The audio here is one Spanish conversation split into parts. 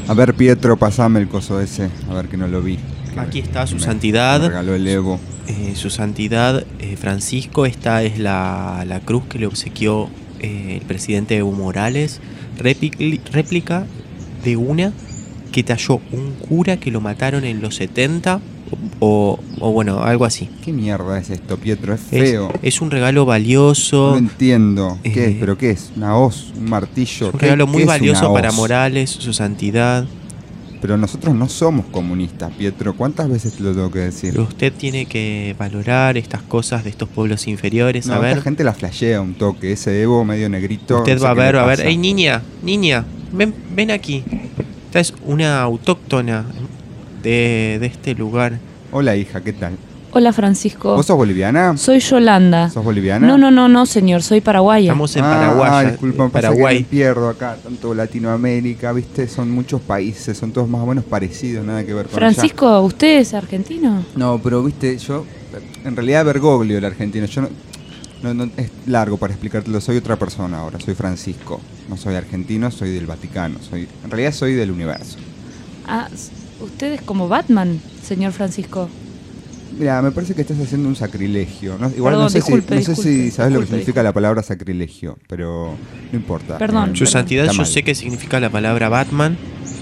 A ver, Pietro, pasame el coso ese. A ver, que no lo vi. Aquí está su santidad. Me regaló el Evo. Su santidad Francisco. Esta es la cruz que le obsequió el presidente Evo Morales. Réplica de una que talló un cura que lo mataron en los 70 o bueno, algo así. ¿Qué mierda es esto, Pietro? Es feo. Es un regalo valioso. No entiendo. ¿Qué es? ¿Pero qué es? ¿Una hoz? ¿Un martillo? Es un regalo muy valioso para hoz? Morales, su santidad. Pero nosotros no somos comunistas, Pietro. ¿Cuántas veces te lo tengo que decir? Pero usted tiene que valorar estas cosas de estos pueblos inferiores. No, a ver. esta gente la flashea un toque. Ese Evo medio negrito. Usted no sé va a qué le ver, pasa. ¡Ey, niña! Ven aquí. Esta es una autóctona de este lugar. Hola, hija, ¿qué tal? Hola, Francisco. ¿Vos sos boliviana? Soy Yolanda. ¿Sos boliviana? No, señor, soy paraguaya. Estamos en Paraguay. Disculpa, Paraguay. me pierdo acá, tanto Latinoamérica, ¿viste? Son muchos países, son todos más o menos parecidos, nada que ver con Francisco, ¿usted es argentino? allá. No, pero viste, yo, en realidad Bergoglio el argentino, yo no, es largo para explicártelo, soy otra persona ahora, soy Francisco, no soy argentino, soy del Vaticano, en realidad soy del universo. Ah, usted es como Batman, señor Francisco. Mira, me parece que estás haciendo un sacrilegio. ¿No? Igual Perdón, no sé disculpe, si sabes lo que disculpe. significa la palabra sacrilegio, pero no importa. Perdón. Su santidad, Está yo mal. sé qué significa la palabra Batman.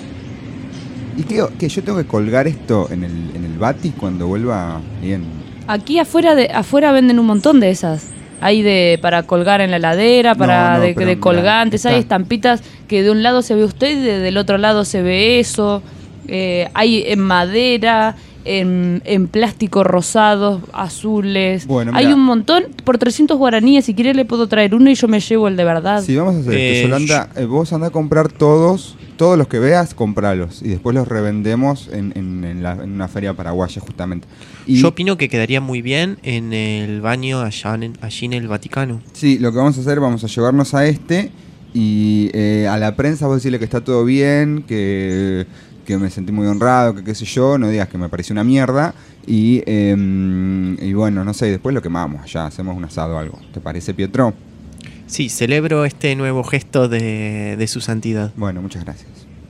¿Y qué yo tengo que colgar esto en el Bati cuando vuelva bien? Aquí afuera venden un montón de esas. Hay para colgar en la heladera, No, de pero colgantes, mirá, hay está- estampitas que de un lado se ve usted y del otro lado se ve eso. Hay en madera, en plástico rosados, azules. Bueno, Hay mirá. un montón. Por 300 guaraníes, si quiere le puedo traer uno y yo me llevo el de verdad. Si vamos a hacer esto, Yolanda, vos andá a comprar todos los que veas, compralos. Y después los revendemos en una feria paraguaya, justamente. Y Yo opino que quedaría muy bien en el baño allí en el Vaticano. sí, lo que vamos a hacer, vamos a llevarnos a y a la prensa vos decirle que está todo bien, que me sentí muy honrado, que qué sé yo, no digas que me pareció una mierda. Y bueno, no sé, después lo quemamos, ya hacemos un asado o algo. ¿Te parece, Pietro? Sí, celebro este nuevo gesto de su santidad. Bueno, muchas gracias.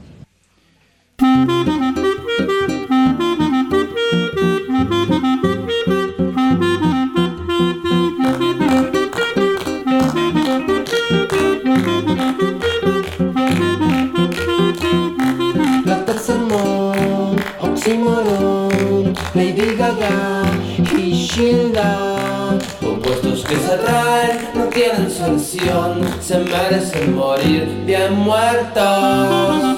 Dr. Sermón, Oxymoron, Lady Gaga y Sheila. Opuestos que se atraen, no tienen solución, se merecen morir bien muertos.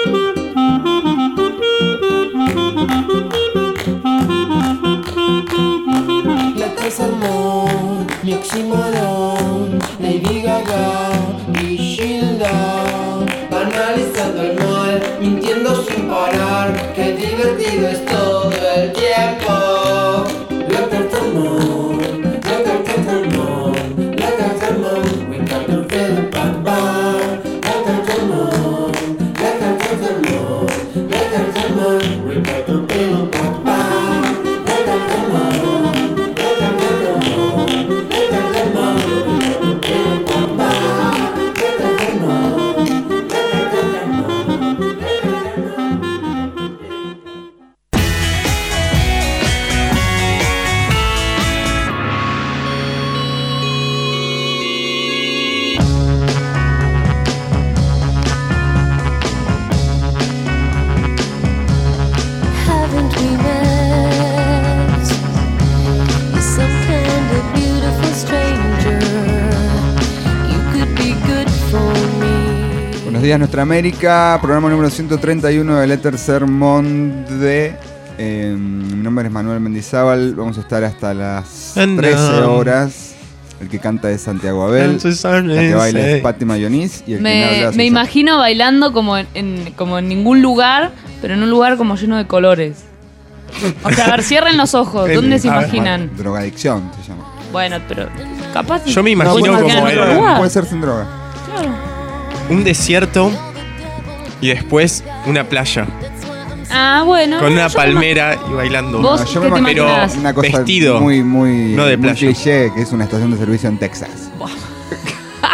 Dr. Sermón, mi Oxymoron, Lady Gaga y Sheila. Banalizando el mal, mintiendo sin parar. Qué divertido es todo el tiempo. Look at the moon, look at the moon, look at the moon. We got to feel it back back. Look at the moon, look at the moon, look at the moon. We got to feel it back back. Look at the moon, look at the moon, look at the moon. We got to feel it back back. Look at the moon. Haven't we met? You're some kind of beautiful stranger. You could be good for me. Buenos días, Nuestra América, programa número 131 del Éter Sermón de... mi nombre es Manuel Mendizábal, vamos a estar hasta las 13 horas. El que canta es Santiago Abel, la que baila es Patti Mayonís y el que habla soy Me yo. imagino bailando como en ningún lugar, pero en un lugar como lleno de colores. O sea, a ver, cierren los ojos. ¿Dónde se A ver, imaginan? Drogadicción se llama. Bueno, pero capaz... Yo me imagino capaz que como en otro el- lugar. Puede ser sin droga. Claro. Un desierto y después una playa Ah, bueno. con una yo palmera y bailando. ¿Vos No, yo qué me te imagino imaginás? una cosa Vestido, muy no de muy playa. cliché, que es una estación de servicio en Texas.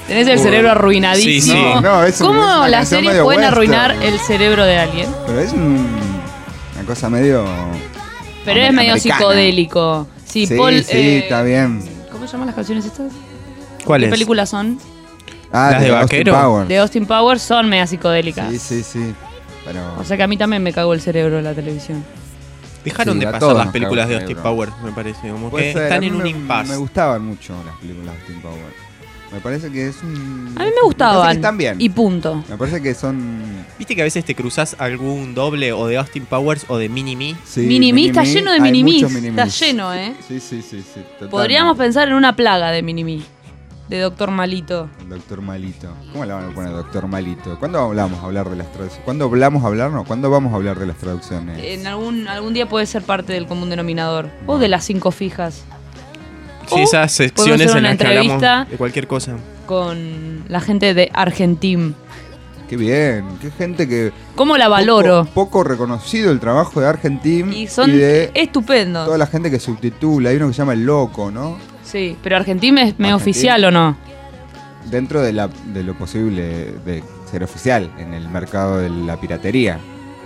Tenés el cerebro arruinadísimo. Sí, sí. No, es ¿Cómo una las canción series medio pueden western. arruinar el cerebro de alguien? Pero es una cosa medio... Pero es medio americana. psicodélico. Sí, Sí, Paul, sí, está bien. ¿Cómo se llaman las canciones estas? ¿Cuáles? ¿Qué películas son? Ah, ¿Las de Austin vaquero? Powers. De Austin Powers son media psicodélicas. Sí, sí, sí. Pero... O sea que a mí también me cagó el cerebro la televisión. Dejaron Sí, de a pasar todos las nos películas de cagó el Austin cerebro. Powers, me parece. Como Puede que ser, a están mí en un me impasse. gustaban mucho las películas de Austin Powers. Me parece que es un... A mí me gustaban. que están bien. Y punto. Me parece que son... ¿Viste que a veces te cruzás algún doble o de Austin Powers o de Mini-Me? Sí, Mini-Me está lleno de hay Mini-Me. muchos Está Mini-Mes. lleno, ¿eh? Sí, sí, sí, sí. Totalmente. Podríamos pensar en una plaga de Mini-Me. De Doctor Malito. El Doctor Malito. ¿Cómo le van a poner Doctor Malito? ¿Cuándo hablamos a hablar de las traducciones? ¿Cuándo hablamos a hablar? No, ¿cuándo vamos a hablar de las traducciones? En algún día puede ser parte del común denominador. O de las 5 fijas. Sí, esas secciones hacer en una las que hablamos entrevista. de cualquier cosa. Con la gente de Argentim. Qué bien, qué gente que... ¿Cómo la valoro? Poco reconocido el trabajo de Argentim Y son de estupendos. toda la gente que subtitula. Hay uno que se llama El Loco, ¿no? Sí, pero Argentim es medio Argentim. oficial o no. Dentro de lo posible de ser oficial en el mercado de la piratería.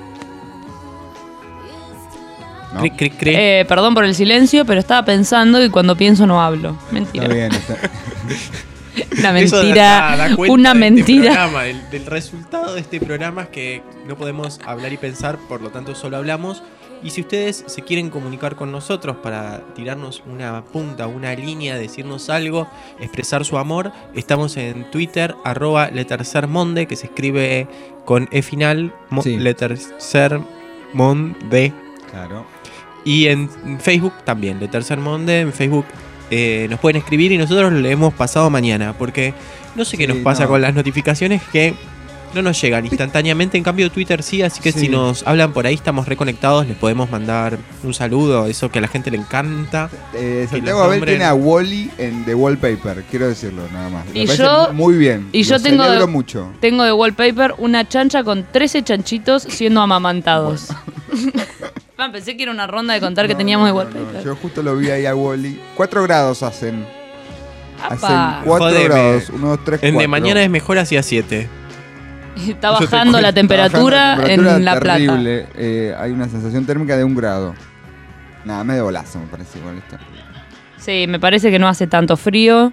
¿No? Cric, cric, cric. Perdón por el silencio, pero estaba pensando y cuando pienso no hablo. Mentira. Está bien, está... Una Eso mentira. da cuenta Una de este mentira. programa, del resultado de este programa es que no podemos hablar y pensar, por lo tanto solo hablamos. Y si ustedes se quieren comunicar con nosotros para tirarnos una punta, una línea, decirnos algo, expresar su amor, estamos en Twitter, @letercermonde, que se escribe con E final, Sí. letercermonde. Claro. Y en Facebook también, letercermonde, en Facebook nos pueden escribir y nosotros lo leemos pasado mañana, porque no sé qué Sí, nos pasa no. con las notificaciones que no nos llegan instantáneamente. En cambio Twitter sí, así que Sí. si nos hablan por ahí estamos reconectados, les podemos mandar un saludo, eso que a la gente le encanta. Santiago los Abel nombres- tiene a Wally en The Wallpaper, quiero decirlo nada más. Me Y parece yo- muy bien. y yo Lo tengo celebro de- mucho. Tengo de wallpaper una chancha con 13 chanchitos siendo amamantados. Pensé que era una ronda de contar que No, teníamos de no, wallpaper. no, yo justo lo vi ahí a Wally. 4 grados hacen. Apa. Hacen 4 Jodeme. grados. 1, 2, 3, 4. En de mañana es mejor hacia 7. Está Yo te bajando cuento. la temperatura en La Plata. terrible. Hay una sensación térmica de 1 grado. Nada, medio bolazo me parece igual esto. Sí, me parece que no hace tanto frío.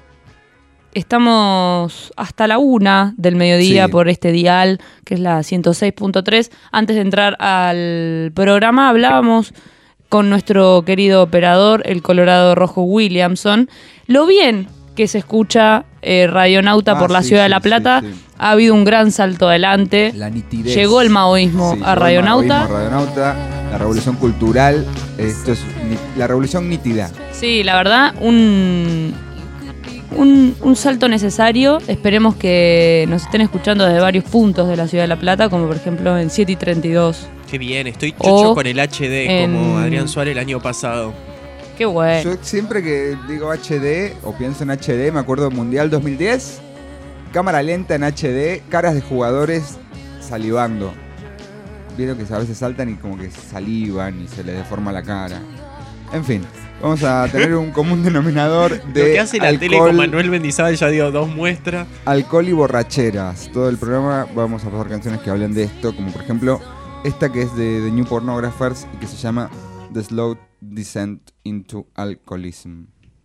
Estamos hasta la 1 del mediodía Sí. por este dial, que es la 106.3. Antes de entrar al programa hablábamos con nuestro querido operador, el Colorado Rojo Williamson, lo bien que se escucha Radionauta por la sí, ciudad de sí, La Plata. sí, sí. Ha habido un gran salto adelante. La nitidez. Llegó el maoísmo Sí, a llegó el Radionauta. maoísmo a Radionauta, la revolución cultural. Esto es la revolución nítida. Sí, la verdad, un salto necesario. Esperemos que nos estén escuchando desde varios puntos de la ciudad de La Plata, como por ejemplo en 7 y 32. Qué bien, estoy chocho O con el HD como en- Adrián Suárez el año pasado. Qué bueno. Yo siempre que digo HD o pienso en HD, me acuerdo del Mundial 2010. Cámara lenta en HD, caras de jugadores salivando. Vieron que a veces saltan y como que salivan y se les deforma la cara. En fin, vamos a tener un común denominador de Lo que hace la tele alcohol, con Manuel Mendizábal, ya dio 2 muestras. alcohol y borracheras. Todo el programa vamos a pasar canciones que hablen de esto, como por ejemplo esta que es de The New Pornographers y que se llama The Slow Descent into Alcoholism.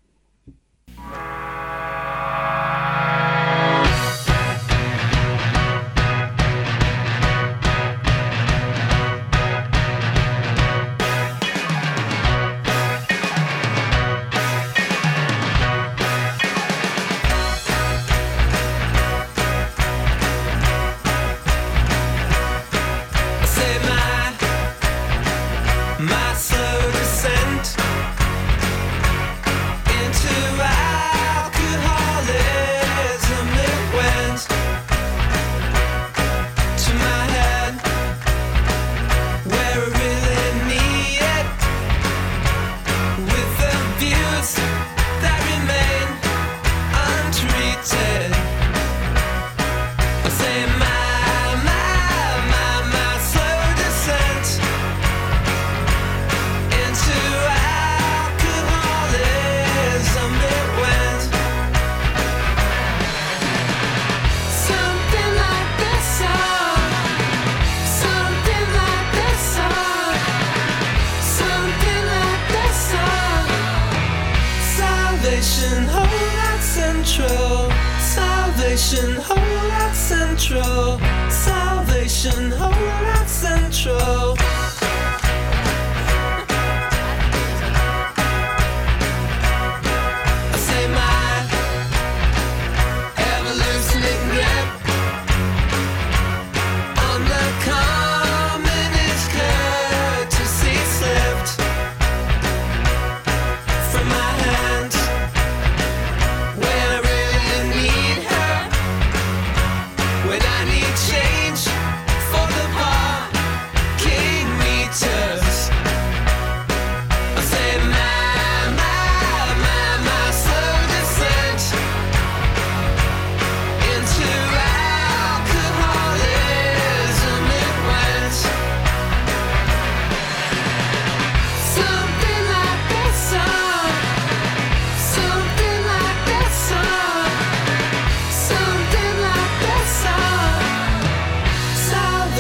Say my slow descent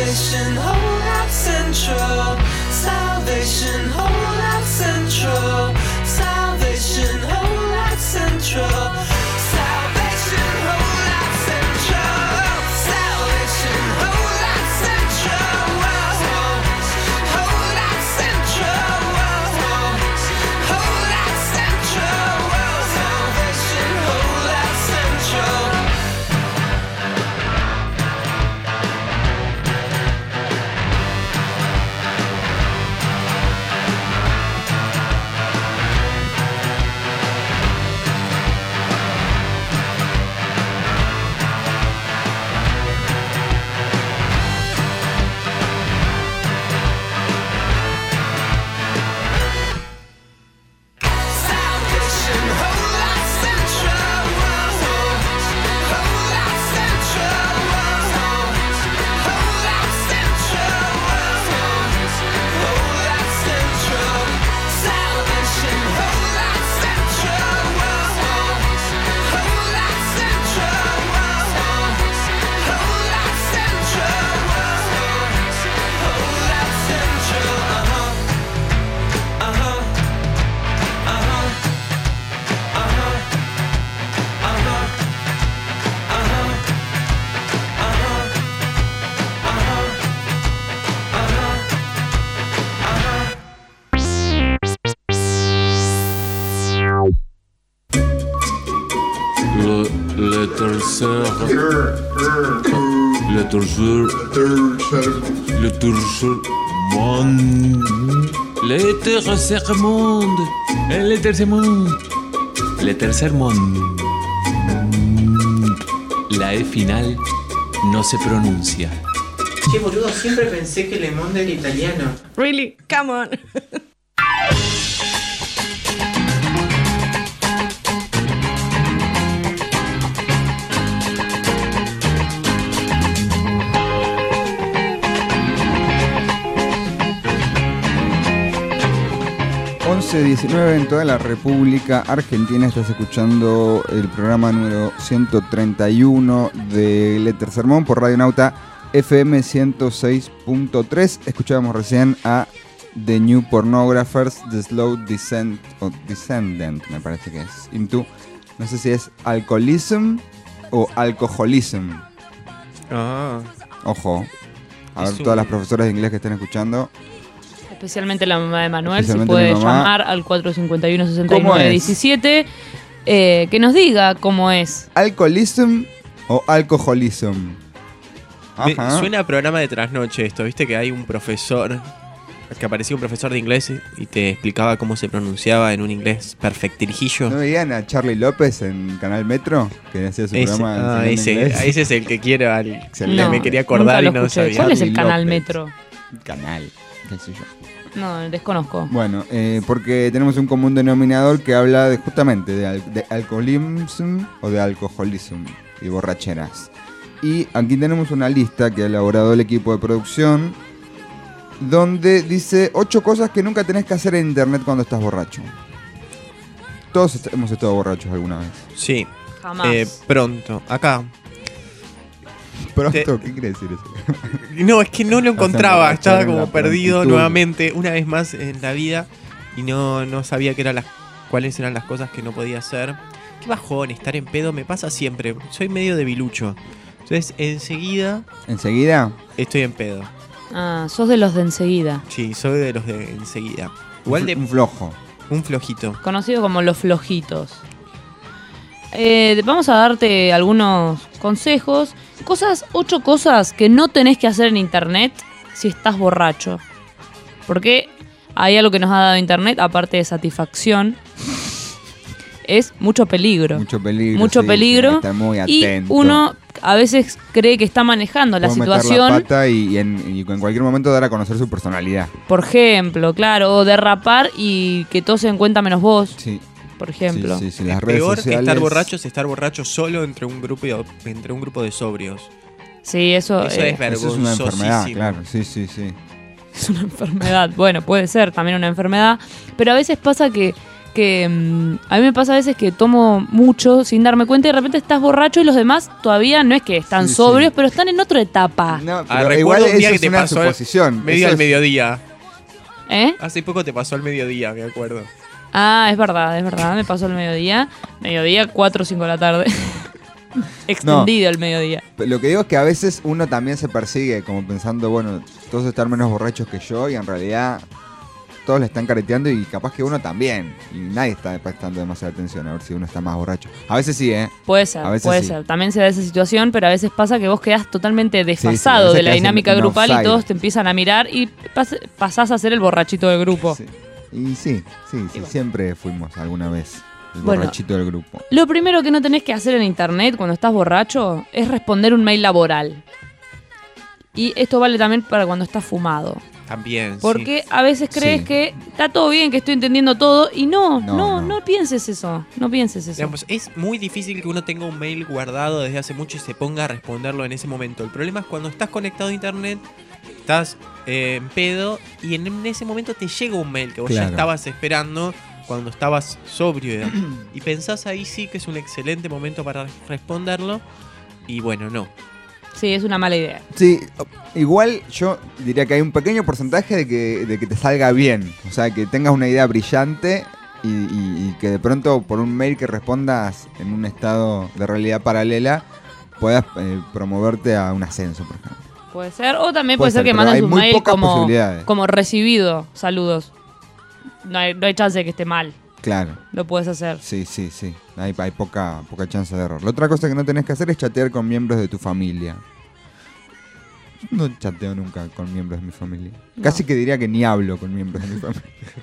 Salvation, Whole Life Central. Salvation, Whole Life Central. Salvation, Whole Life Central. Salvation, Whole Life Central. Salvation, Whole Life Central. Whole Life Central. Whole Life Central. Salvation, Whole Life Central. Salvation, Whole Life Central. Whole Life Central. Whole Life Central. Whole Life Central. Salvation, Whole Life Central. Whole Life Central. Whole Life Central. Whole Life Central. Le tercer monde. Le tercer monde. Le tercer monde. Le tercer monde. La E final no se pronuncia. Che, boludo, siempre pensé que Le Monde era italiano. Really? Come on. 11:19 en toda la República Argentina. Estás escuchando el programa número 131 de Letter Sermón por Radio Nauta FM 106.3. Escuchábamos recién a The New Pornographers, The Slow Descent, o Descendant, me parece que es, into, no sé si es Alcoholism o Alcoholism. Ah, Ojo, a ver Es todas un- las profesoras de inglés que estén escuchando. Especialmente la mamá de Manuel, si Especialmente puede mi mamá. llamar al 451-6917, ¿Cómo es? que nos diga cómo es. ¿Alcoholism o alcoholism? me suena a programa de trasnoche esto, viste que hay un profesor, que aparecía un profesor de inglés y te explicaba cómo se pronunciaba en un inglés perfectirijillo. ¿No veían a Charlie López en Canal Metro? Que hacía su programa en inglés. Ese es el que quiero, Excelente. No, me quería acordar y nunca lo no escuché. sabía. ¿Cuál es el Charlie canal López. Metro? Canal, qué sé yo. No, desconozco. Bueno, porque tenemos un común denominador que habla de, justamente de alcoholism o de alcoholism y borracheras. Y aquí tenemos una lista que ha elaborado el equipo de producción donde dice 8 cosas que nunca tenés que hacer en internet cuando estás borracho. Todos hemos estado borrachos alguna vez. Sí, Jamás. pronto, acá. Pronto, Te- ¿qué quiere decir eso? No, es que no lo encontraba, emborrachar estaba en como la perdido prontitud. nuevamente, una vez más en la vida, y no sabía cuáles eran las cosas que no podía hacer. Qué bajón, estar en pedo me pasa siempre, soy medio debilucho. Entonces, enseguida ¿Enseguida? estoy en pedo. Ah, sos de los de enseguida. Sí, soy de los de enseguida. Igual de Un flojo. un flojito. Conocido como los flojitos. Vamos a darte algunos consejos. 8 cosas que no tenés que hacer en internet si estás borracho. Porque hay algo que nos ha dado internet, aparte de satisfacción, es mucho peligro. Mucho peligro. Mucho sí, peligro. hay que estar muy Y atento. uno a veces cree que está manejando la Puede meter situación. la pata y en cualquier momento dar a conocer su personalidad. Por ejemplo, claro, o derrapar y que todos se den cuenta menos vos, Sí, por ejemplo. sí, las redes Peor que sociales. estar borracho es estar borracho solo entre un grupo de sobrios. Sí, eso, Eso es Eso es una enfermedad, vergonzosísimo. claro. Sí. es una enfermedad. Bueno, puede ser también una enfermedad, pero a veces pasa que que a mí me pasa a veces que tomo mucho sin darme cuenta y de repente estás borracho y los demás todavía no es que están Sí, sobrios, sí. pero están en otra etapa. No, Ah, pero recuerdo igual un día eso que es te una pasó suposición. medio Eso al es- mediodía. ¿Eh? Hace poco te pasó al mediodía, me acuerdo. Ah, es verdad, me pasó el mediodía. Mediodía, 4 o 5 de la tarde. Extendido el mediodía. Lo que digo es que a veces uno también se persigue como pensando, bueno, todos están menos borrachos que yo y en realidad todos le están careteando y capaz que uno también. Y nadie está prestando demasiada atención a ver si uno está más borracho. A veces sí, ¿eh? Puede ser, A veces puede sí. ser. También se da esa situación, pero a veces pasa que vos quedás totalmente sí, a desfasado veces de la quedás dinámica en grupal y outsider. todos te empiezan a mirar y pasás a ser el borrachito del grupo. Sí. Y sí, bueno. siempre fuimos alguna vez el Bueno. borrachito del grupo. Lo primero que no tenés que hacer en internet cuando estás borracho es responder un mail laboral. Y esto vale también para cuando estás fumado. También, Porque a veces crees Sí. que está todo bien, que estoy entendiendo todo y No. no pienses eso. No pienses eso. Digamos, es muy difícil que uno tenga un mail guardado desde hace mucho y se ponga a responderlo en ese momento. El problema es cuando estás conectado a internet, estás en pedo y en ese momento te llega un mail que vos ya Claro. estabas esperando cuando estabas sobrio. Y pensás ahí sí que es un excelente momento para responderlo. Y bueno, no. Sí, es una mala idea. Sí, igual yo diría que hay un pequeño porcentaje de que te salga bien. O sea, que tengas una idea brillante y que de pronto por un mail que respondas en un estado de realidad paralela puedas promoverte a un ascenso, por ejemplo. Puede ser. O también Puede puede ser ser, que pero mandes hay un muy mail pocas posibilidades. como recibido. Saludos. No hay chance de que esté mal. Claro. Lo puedes hacer. Sí. Hay poca chance de error. La otra cosa que no tenés que hacer es chatear con miembros de tu familia. Yo no chateo nunca con miembros de mi familia. No. Casi que diría que ni hablo con miembros de mi familia.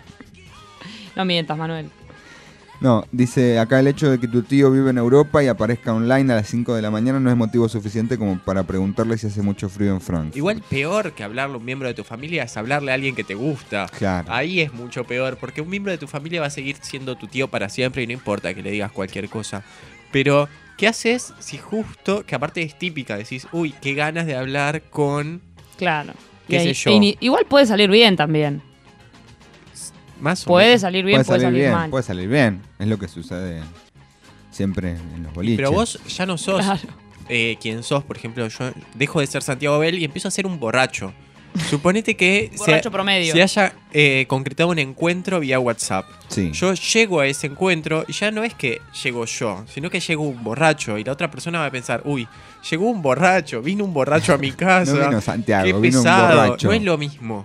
No mientas, Manuel. No, dice acá el hecho de que tu tío vive en Europa y aparezca online a las 5 de la mañana no es motivo suficiente como para preguntarle si hace mucho frío en Frankfurt. Igual peor que hablarle a un miembro de tu familia es hablarle a alguien que te gusta. Claro. Ahí es mucho peor, porque un miembro de tu familia va a seguir siendo tu tío para siempre y no importa que le digas cualquier cosa. Pero, ¿qué haces si justo, que aparte es típica, decís, uy, qué ganas de hablar con Claro. ¿Qué Y sé ahí- yo? igual puede salir bien también. más o Puede menos? salir bien, puede salir bien, mal. puede salir bien. Es lo que sucede siempre en los boliches. Pero vos ya no sos Claro. quien sos, por ejemplo, yo dejo de ser Santiago Bell y empiezo a ser un borracho. Suponete que Borracho promedio. se haya concretado un encuentro vía WhatsApp. Sí. Yo llego a ese encuentro y ya no es que llego yo, sino que llegó un borracho y la otra persona va a pensar, uy, llegó un borracho, vino un borracho a mi casa. No vino Santiago, qué vino un pesado. borracho. No es lo mismo.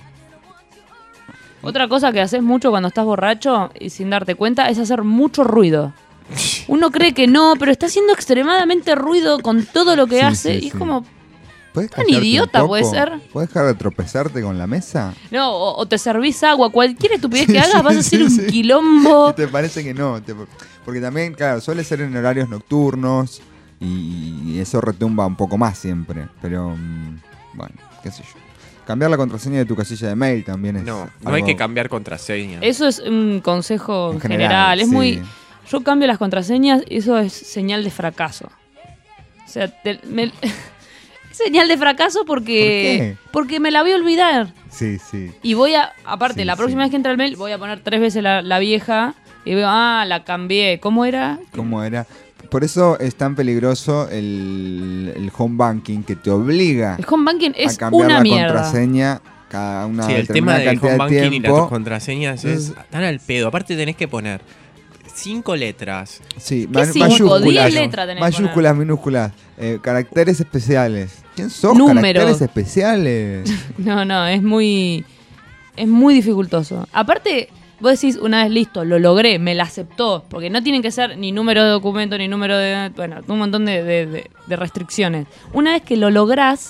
Otra cosa que haces mucho cuando estás borracho y sin darte cuenta es hacer mucho ruido. Uno cree que no, pero está haciendo extremadamente ruido con todo lo que Sí, hace sí, y es sí. como, ¿Puedes tan callarte un idiota poco? puede ser. ¿Puedes dejar de tropezarte con la mesa? no, o te servís agua, cualquier estupidez Sí, que hagas sí, vas a hacer sí, un sí. quilombo. ¿Y te parece que no? Porque también, claro, suele ser en horarios nocturnos y eso retumba un poco más siempre. Pero, bueno, qué sé yo. Cambiar la contraseña de tu casilla de mail también es No hay algo- que cambiar contraseña. Eso es un consejo En en general, general. Es sí. muy. Yo cambio las contraseñas y eso es señal de fracaso. O sea, es señal de fracaso porque. Porque me la voy a olvidar. Sí, sí. Y voy a. Aparte, Sí, la próxima sí. vez que entre el mail, voy a poner 3 veces la vieja. Y veo, la cambié. ¿Cómo era? ¿Cómo era? Por eso es tan peligroso el home banking que te obliga El home banking a es cambiar una la mierda. contraseña cada una Sí, el tema determinada del cantidad home de banking y las tiempo. contraseñas es tan al pedo. Aparte tenés que poner 5 letras. Sí, ¿Qué cinco? mayúsculas. 10 letras tenés que Mayúsculas, minúsculas, caracteres especiales. ¿Quién sos? Números. Caracteres especiales. No, es muy dificultoso. Aparte, vos decís una vez listo, lo logré, me la aceptó, porque no tienen que ser ni número de documento, ni número de... Bueno, un montón de restricciones. Una vez que lo lográs,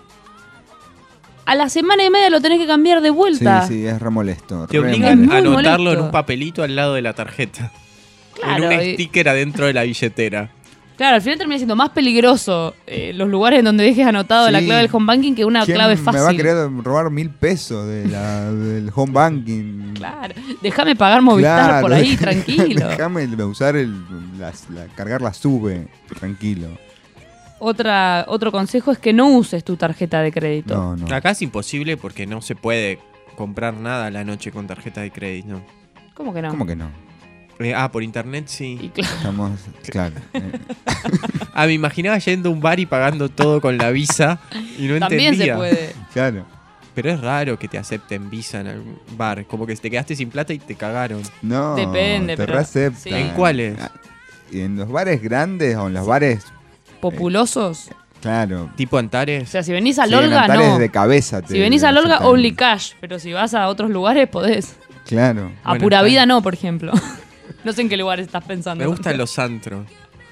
a la semana y media lo tenés que cambiar de Sí, vuelta. sí, es re molesto. Te re obligan muy a anotarlo molesto. en un papelito al lado de la tarjeta. Claro, en un y- sticker adentro de la billetera. Claro, al final termina siendo más peligroso los lugares en donde dejes anotado la Sí. clave del home banking que una ¿Quién clave me va a fácil. querer robar 1.000 pesos del home banking? Claro, déjame pagar Movistar Claro, por ahí, tranquilo. Déjame usar cargar la sube, tranquilo. Otro consejo es que no uses tu tarjeta de crédito. No, no. Acá es imposible porque no se puede comprar nada a la noche con tarjeta de crédito. ¿Cómo que no? ¿Cómo que no? Por internet Y sí. claro, Estamos, claro. Me imaginaba yendo a un bar y pagando todo con la Visa y no también entendía. se puede. Claro. Pero es raro que te acepten Visa en algún bar. Como que te quedaste sin plata y te cagaron. No, Depende, te pero- reaceptan. sí. ¿En cuáles? Y en los bares grandes o en los bares, Populosos. claro. Tipo O Antares. sea, si venís a Sí, en Lolga, Antares no. de cabeza. Si venís a Lolga, aceptan. only cash. Pero si vas a otros lugares, podés. Claro. A Bueno, Pura está Vida bien. no, por ejemplo. No sé en qué lugares estás pensando. Me gustan los antros.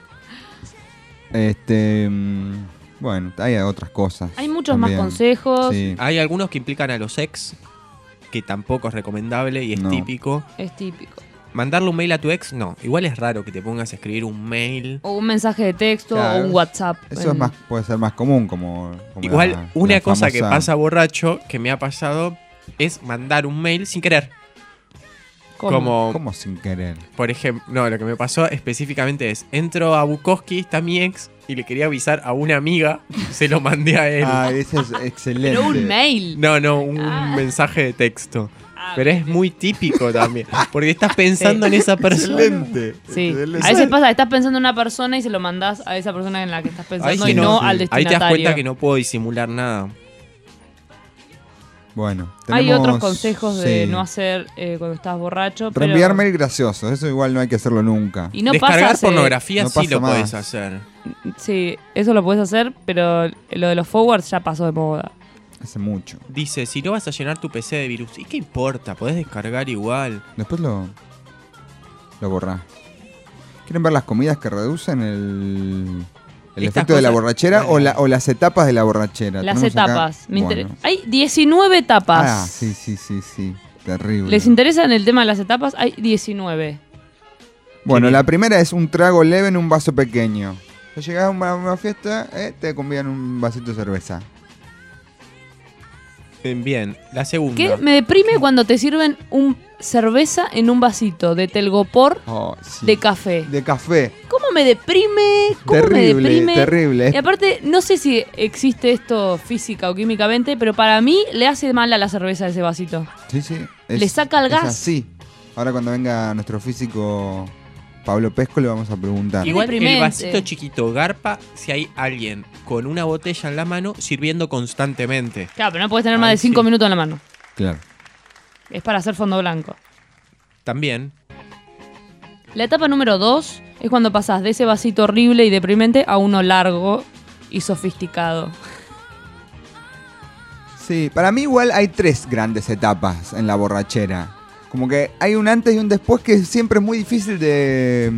Bueno, hay otras cosas. Hay muchos más también. consejos. Sí. Hay algunos que implican a los ex, que tampoco es recomendable y es No. típico. Es típico. Mandarle un mail a tu ex, no. Igual es raro que te pongas a escribir un mail. O un mensaje de texto Claro, o un WhatsApp. Eso es más, puede ser más común, como Igual, la- una la cosa que famosa- pasa borracho, que me ha pasado, es mandar un mail sin querer. ¿Cómo? ¿Cómo sin querer? Por ejemplo, no, lo que me pasó específicamente es, entro a Bukowski, está mi ex, y le quería avisar a una amiga, se lo mandé a él. Ah, ese es excelente. Pero un mail. No, un Ah. mensaje de texto. Ah, Pero es muy típico también, porque estás pensando en esa persona. Excelente. Sí. Excelente. A veces pasa, estás pensando en una persona y se lo mandás a esa persona en la que estás pensando sí, y no sí. al Ahí destinatario. te das cuenta que no puedo disimular nada. Bueno, Hay tenemos- otros consejos de sí. no hacer cuando estás borracho. Pero... Reenviar mail graciosos, eso igual no hay que hacerlo nunca. Y no Descargar pasa, pornografía no sí pasa lo más. puedes hacer. Sí, eso lo puedes hacer, pero lo de los forwards ya pasó de moda. Hace mucho. Dice, si no vas a llenar tu PC de virus, ¿y qué importa? Podés descargar igual. Después lo borrás. ¿Quieren ver las comidas que reducen el Estas efecto de la cosas- borrachera o las etapas de la borrachera? Las Tenemos acá- etapas. Bueno. Hay 19 etapas. Ah, sí. Terrible. ¿Les interesa en el tema de las etapas? Hay 19. Bueno, Qué la bien. primera es un trago leve en un vaso pequeño. Si llegás a una fiesta, te convidan un vasito de cerveza. Bien, la segunda. ¿Qué? Me deprime cuando te sirven un cerveza en un vasito de telgopor Oh, sí. de café. De café. ¿Cómo me deprime? ¿Cómo me Terrible, deprime? terrible. Y aparte, no sé si existe esto física o químicamente, pero para mí le hace mal a la cerveza ese vasito. Sí. Le saca el es gas. así. Ahora cuando venga nuestro físico Pablo Pesco le vamos a preguntar. Qué Igual deprimente. el vasito chiquito garpa si hay alguien con una botella en la mano sirviendo constantemente. Claro, pero no puedes tener más Ay, de 5 sí. minutos en la mano. Claro. Es para hacer fondo blanco. También. La etapa número 2 es cuando pasas de ese vasito horrible y deprimente a uno largo y sofisticado. Sí, para mí igual hay 3 grandes etapas en la borrachera. Como que hay un antes y un después que siempre es muy difícil de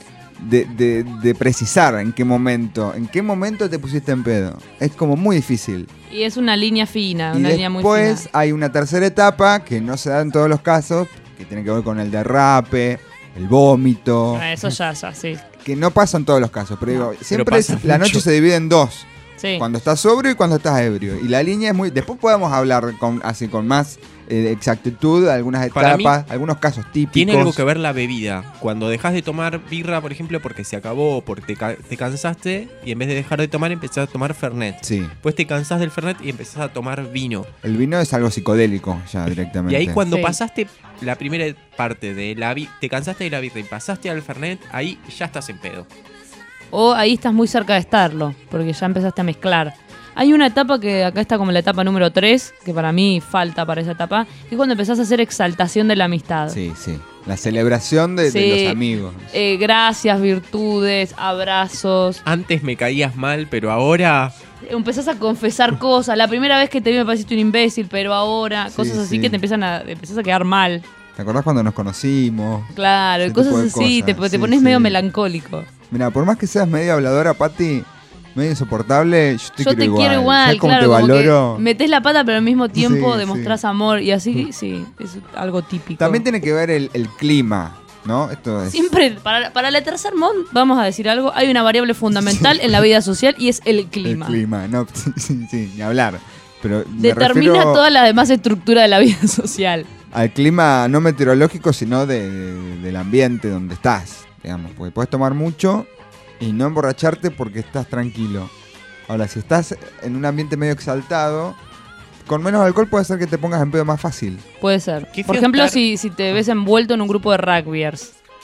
precisar en qué momento te pusiste en pedo. Es como muy difícil. Y es una línea fina, Y una línea muy después fina. hay una tercera etapa que no se da en todos los casos, que tiene que ver con el derrape, el vómito, Eso ya, sí. que no pasa en todos los casos, pero digo, siempre pasa la mucho. noche se divide en 2. Sí. Cuando estás sobrio y cuando estás ebrio. Y la línea es muy... Después podemos hablar así con más exactitud de algunas Para etapas, algunos casos típicos. Tiene algo que ver la bebida. Cuando dejas de tomar birra, por ejemplo, porque se acabó o porque te cansaste, y en vez de dejar de tomar, empezás a tomar Fernet. Sí, Después te cansás del Fernet y empezás a tomar vino. el vino es algo psicodélico ya Y directamente. ahí cuando Sí. pasaste la primera parte de te cansaste de la birra y pasaste al Fernet, ahí ya estás en pedo. O ahí estás muy cerca de estarlo, porque ya empezaste a mezclar. Hay una etapa que acá está como la etapa número 3, que para mí falta para esa etapa, que es cuando empezás a hacer exaltación de la amistad. Sí. La celebración de Sí. los amigos. Gracias, virtudes, abrazos. Antes me caías mal, pero ahora... Empezás a confesar cosas. La primera vez que te vi me pareciste un imbécil, pero ahora... Sí, cosas así sí. que te empezás a quedar mal. ¿Te acordás cuando nos conocimos? Claro, Ese cosas tipo de así, cosas. te Sí, pones sí. medio melancólico. Mira, por más que seas medio habladora, Pati, medio insoportable, yo te quiero igual. ¿Sabes cómo claro, te como valoro? que metés la pata, pero al mismo tiempo Sí, demostrás amor y así, sí, es algo típico. También tiene que ver el clima, ¿no? Esto es... Siempre, para la tercer mon, vamos a decir algo, hay una variable fundamental en la vida social y es el clima. El clima, no, sí, ni hablar. Pero me Determina refiero toda la demás estructura de la vida social. al clima no meteorológico, sino del ambiente donde estás, digamos. Porque puedes tomar mucho y no emborracharte porque estás tranquilo. Ahora, si estás en un ambiente medio exaltado, con menos alcohol puede ser que te pongas en pedo más fácil. Puede ser. Qué Por feo ejemplo, estar- si te ves envuelto en un grupo de rugbyers.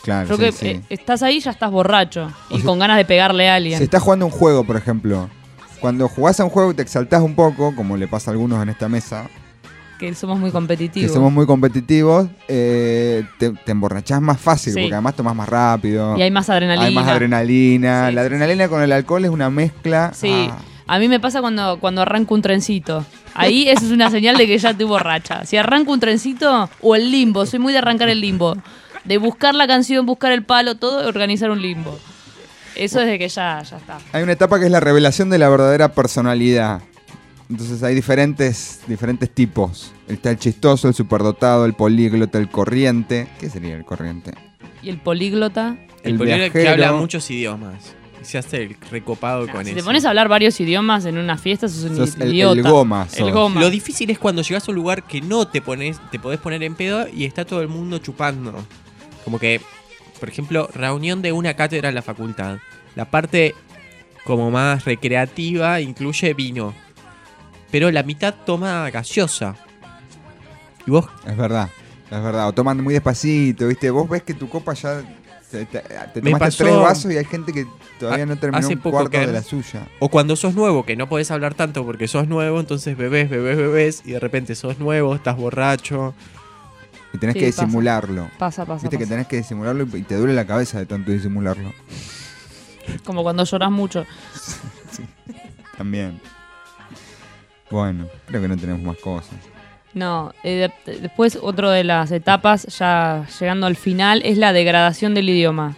Claro, Yo sí, que sí. estás ahí, ya estás borracho. O Y sea, con ganas de pegarle a alguien. Si estás jugando un juego, por ejemplo, cuando jugás a un juego y te exaltás un poco, como le pasa a algunos en esta mesa, Que somos muy que competitivos. somos muy competitivos, te emborrachás más fácil, Sí. porque además tomás más rápido. Y hay más adrenalina. Hay más adrenalina. Sí, La sí, adrenalina con el alcohol es una mezcla. Sí. Ah, A mí me pasa cuando arranco un trencito. Ahí eso es una señal de que ya estoy borracha. Si arranco un trencito o el limbo, soy muy de arrancar el limbo. De buscar la canción, buscar el palo, todo, y organizar un limbo. Eso es de que ya está. Hay una etapa que es la revelación de la verdadera personalidad. Entonces hay diferentes tipos. Está el chistoso, el superdotado, el políglota, el corriente. ¿Qué sería el corriente? Y el políglota. El políglota que habla muchos idiomas. Y se hace el recopado con Si eso. te pones a hablar varios idiomas en una fiesta, sos un Sos el idiota. goma, sos. El goma. Lo difícil es cuando llegas a un lugar que no te podés poner en pedo y está todo el mundo chupando. Como que, por ejemplo, reunión de una cátedra en la facultad. La parte como más recreativa incluye vino. Pero la mitad toma gaseosa. Y vos, Es verdad. O toman muy despacito, ¿viste? Vos ves que tu copa ya... Te Me tomaste pasó- 3 vasos y hay gente que todavía no terminó hace un poco cuarto que- de la suya. o cuando sos nuevo, que no podés hablar tanto porque sos nuevo, entonces bebés, y de repente sos nuevo, estás borracho. Y tenés Sí, que pasa. disimularlo. Pasa. Viste que tenés que disimularlo y te duele la cabeza de tanto disimularlo. Como cuando lloras mucho. También. Bueno, creo que no tenemos más cosas. No, después otro de las etapas, ya llegando al final, es la degradación del idioma.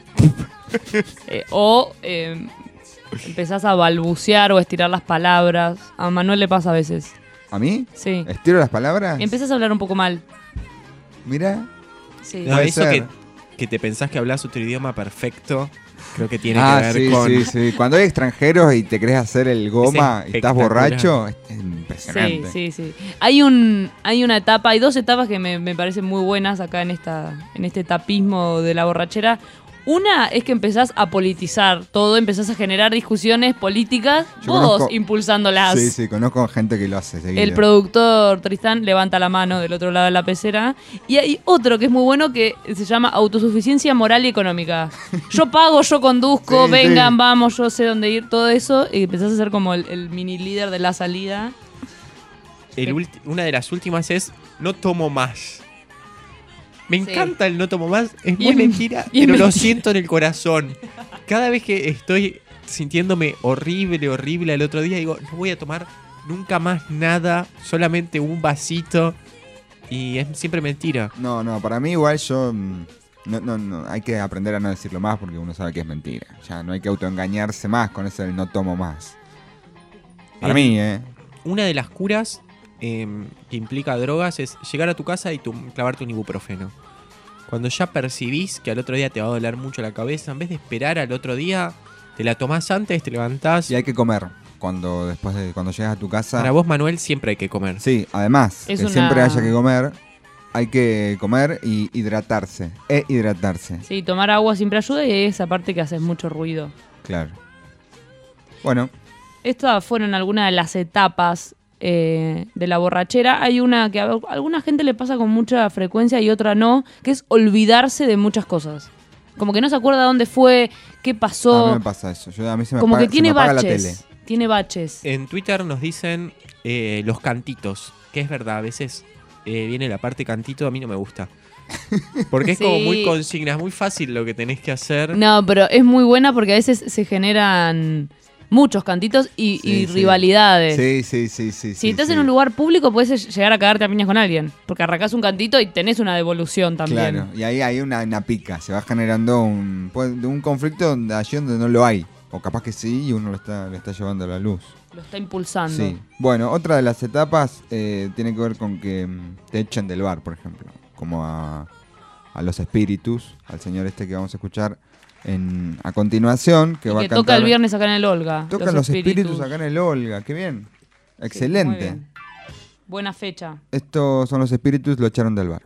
Empezás a balbucear o estirar las palabras. A Manuel le pasa a veces. ¿A mí? Sí. ¿Estiro las palabras? Empezás a hablar un poco mal. Mira. Sí. No, Puede eso ser. que te pensás que hablas otro idioma perfecto, creo que tiene Ah, que ver sí, con... sí. Cuando hay extranjeros y te querés hacer el goma y estás espectacular. borracho, es Sí, impresionante. sí. Hay una etapa, hay dos etapas que me parecen muy buenas acá en este etapismo de la borrachera. Una es que empezás a politizar todo, empezás a generar discusiones políticas, Yo vos conozco- impulsándolas. Sí, conozco gente que lo hace seguido. El productor Tristán levanta la mano del otro lado de la pecera. Y hay otro que es muy bueno que se llama autosuficiencia moral y económica. Yo pago, yo conduzco, Sí, vengan, sí. vamos, yo sé dónde ir, todo eso. Y empezás a ser como el mini líder de la salida. Una de las últimas es no tomo más. Me Sí. encanta el no tomo más, es Y muy es- mentira, y es pero lo mentira. siento en el corazón. Cada vez que estoy sintiéndome horrible el otro día, digo, no voy a tomar nunca más nada, solamente un vasito. Y es siempre mentira. No, para mí igual yo... No, hay que aprender a no decirlo más porque uno sabe que es mentira. Ya no hay que autoengañarse más con eso del no tomo más. Para El- mí, Una de las curas que implica drogas es llegar a tu casa y clavarte un ibuprofeno. Cuando ya percibís que al otro día te va a doler mucho la cabeza, en vez de esperar al otro día, te la tomás antes, te levantás. Y hay que comer cuando llegas a tu casa. Para vos, Manuel, siempre hay que comer. Sí, además, Es que una- siempre haya que comer, hay que comer y hidratarse. Hidratarse, Sí, tomar agua siempre ayuda y esa parte que haces mucho ruido. claro. Bueno, Estas fueron algunas de las etapas de la borrachera. Hay una que a alguna gente le pasa con mucha frecuencia y otra no, que es olvidarse de muchas cosas. Como que no se acuerda dónde fue, qué a mí pasó. me pasa eso. A mí se me Como apaga, que tiene se me apaga la tele. baches. Tiene baches. En Twitter nos dicen los cantitos, que es verdad, a veces viene la parte cantito, a mí no me gusta. Porque es como Sí. muy consigna, es muy fácil lo que tenés que hacer. No, pero es muy buena porque a veces se generan muchos cantitos y Sí. rivalidades. Sí. Si estás en un lugar público, puedes llegar a cagarte a piñas con alguien. Porque arrancás un cantito y tenés una devolución también. Claro, y ahí hay una pica. Se va generando un conflicto allí donde no lo hay. O capaz que sí y uno le está llevando a la luz. Lo está impulsando. Sí. Bueno, otra de las etapas tiene que ver con que te echen del bar, por ejemplo. Como a los espíritus, al señor este que vamos a escuchar a continuación, que Y va que a cantar. toca el viernes acá en el Olga. Tocan los espíritus acá en el Olga, qué bien. Sí, muy Excelente. bien. Buena fecha. Estos son los espíritus, lo echaron del bar.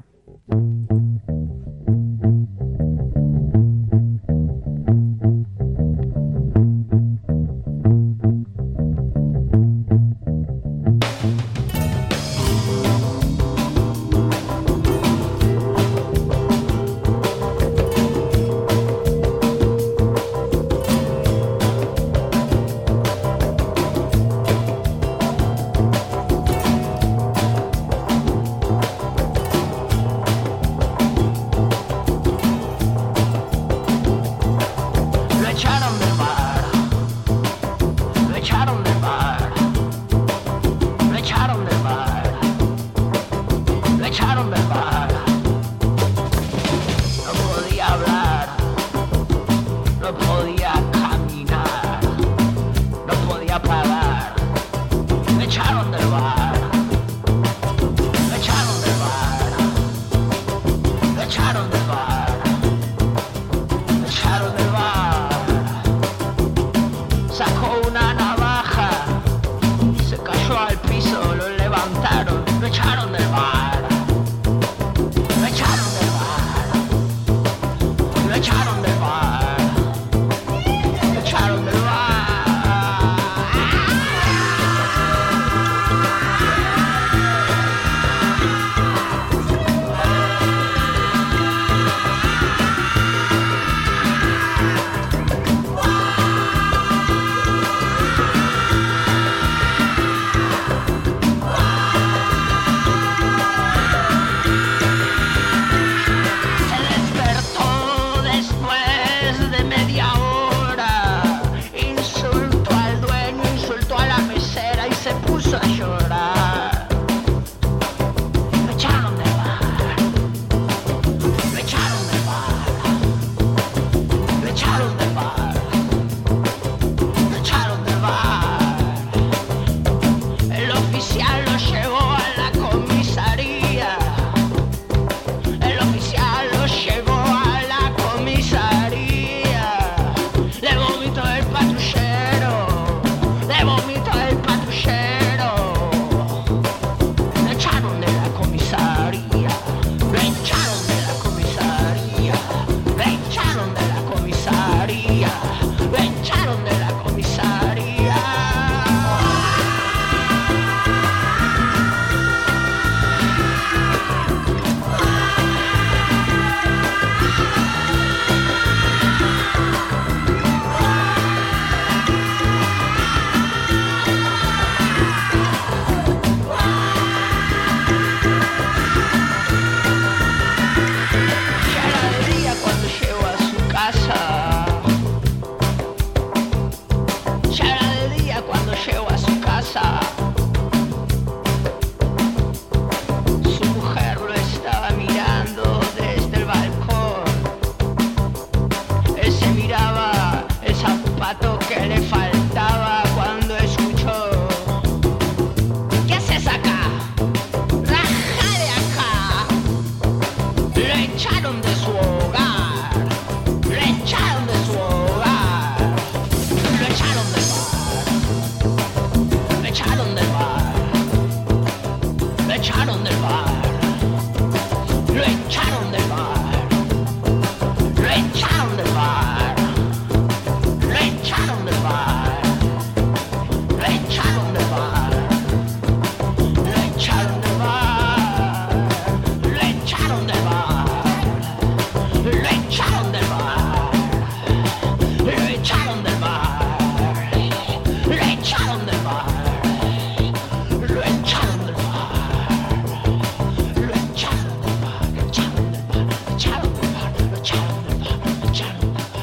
echaron del bar. Lo echaron del bar. Lo echaron del bar. Lo echaron del bar. Lo echaron del bar. Lo echaron del bar. Lo echaron del bar. Lo echaron del bar. Lo echaron del bar. Lo echaron del bar. Lo echaron del bar. Lo echaron del bar. Lo echaron del bar. Lo echaron del bar. Lo echaron del bar. Lo echaron del bar. Lo echaron del bar. Lo echaron del bar.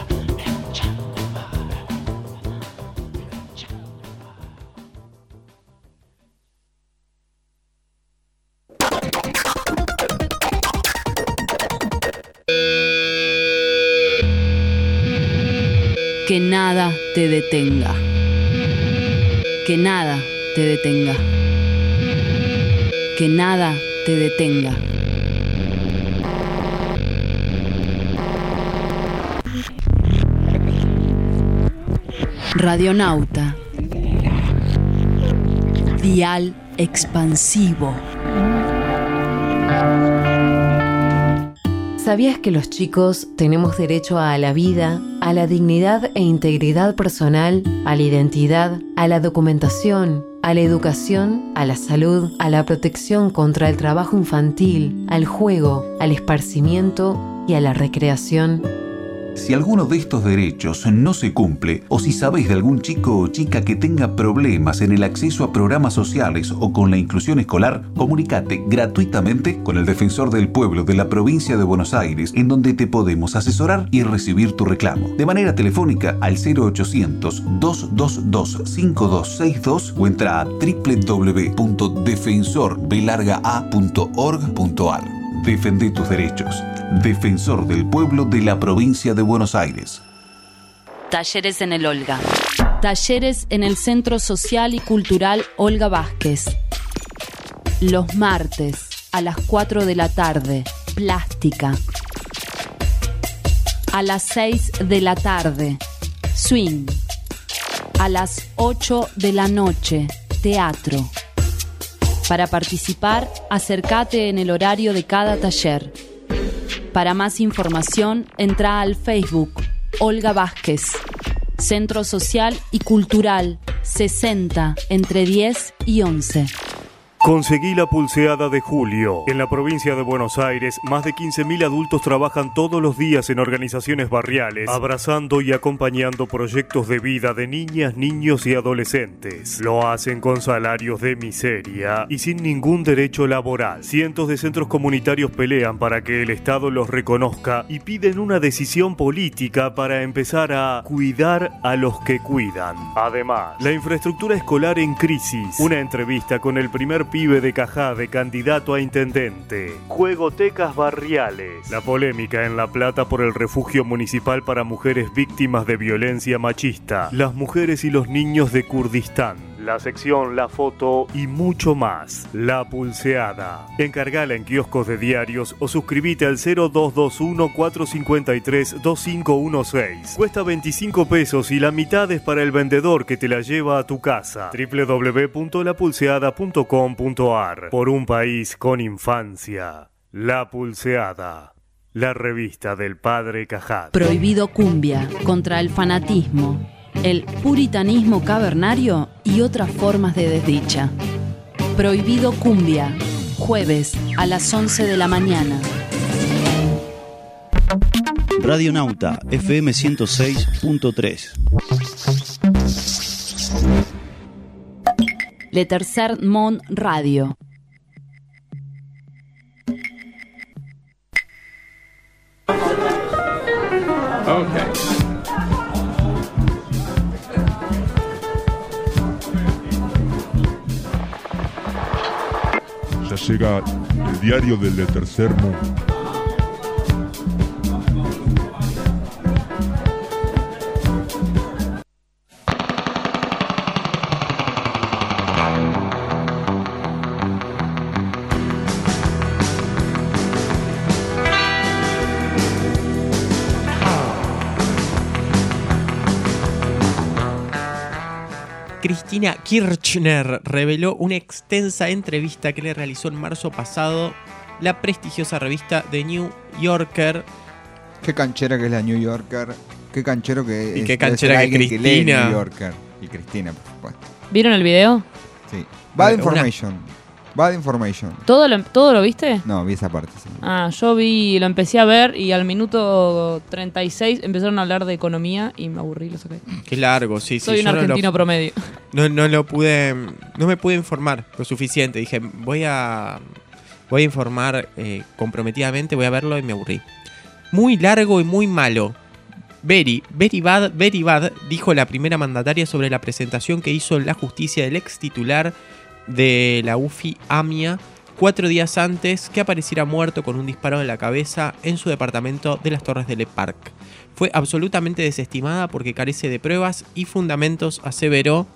Que nada te detenga. Que nada te detenga. Que nada te detenga. Radionauta. Dial expansivo. ¿Sabías que los chicos tenemos derecho a la vida, a la dignidad e integridad personal, a la identidad, a la documentación, a la educación, a la salud, a la protección contra el trabajo infantil, al juego, al esparcimiento y a la recreación? Si alguno de estos derechos no se cumple, o si sabéis de algún chico o chica que tenga problemas en el acceso a programas sociales o con la inclusión escolar, comunicate gratuitamente con el Defensor del Pueblo de la Provincia de Buenos Aires, en donde te podemos asesorar y recibir tu reclamo. De manera telefónica al 0800-222-5262 o entra a www.defensorbelargaa.org.ar. Defende tus derechos. Defensor del Pueblo de la Provincia de Buenos Aires. Talleres en el Olga. Talleres en el Centro Social y Cultural Olga Vázquez. Los martes a las 4 de la tarde, plástica. A las 6 de la tarde, swing. A las 8 de la noche, teatro. Para participar, acércate en el horario de cada taller. Para más información, entra al Facebook Olga Vázquez, Centro Social y Cultural 60 entre 10 y 11. Conseguí la pulseada de julio. En la provincia de Buenos Aires, más de 15.000 adultos trabajan todos los días en organizaciones barriales, abrazando y acompañando proyectos de vida de niñas, niños y adolescentes. Lo hacen con salarios de miseria y sin ningún derecho laboral. Cientos de centros comunitarios pelean para que el Estado los reconozca y piden una decisión política para empezar a cuidar a los que cuidan. Además, la infraestructura escolar en crisis. Una entrevista con el primer pibe de Cajade, candidato a intendente. Juegotecas barriales. La polémica en La Plata por el refugio municipal para mujeres víctimas de violencia machista. Las mujeres y los niños de Kurdistán. La sección, la foto y mucho más. La Pulseada. Encargala en kioscos de diarios o suscríbete al 0221-453-2516. Cuesta 25 pesos y la mitad es para el vendedor que te la lleva a tu casa. www.lapulseada.com.ar. Por un país con infancia. La Pulseada. La revista del padre Cajade. Prohibido cumbia, contra el fanatismo, el puritanismo cavernario y otras formas de desdicha. Prohibido cumbia, jueves a las 11 de la mañana. Radionauta FM 106.3. Le Tercer Món Radio. Okay. Ya llega el diario del Le Tercer Mundo. Cristina Kirchner reveló una extensa entrevista que le realizó en marzo pasado la prestigiosa revista The New Yorker. Qué canchera que es la New Yorker. Qué canchero que es. Y qué canchera que alguien lee Cristina. New Yorker. Y Cristina, por supuesto. ¿Vieron el video? Sí. Bad information. Bad information. ¿Todo lo viste? No, vi esa parte. Sí. Yo lo empecé a ver y al minuto 36 empezaron a hablar de economía y me aburrí, lo saqué. Qué largo, sí. Soy un yo argentino promedio. No me pude informar lo suficiente. Dije, voy a informar comprometidamente, voy a verlo y me aburrí. Muy largo y muy malo. Very bad, dijo la primera mandataria sobre la presentación que hizo en la justicia del ex titular de la UFI AMIA 4 días antes que apareciera muerto con un disparo en la cabeza en su departamento de las Torres del Park. Fue absolutamente desestimada porque carece de pruebas y fundamentos, aseveró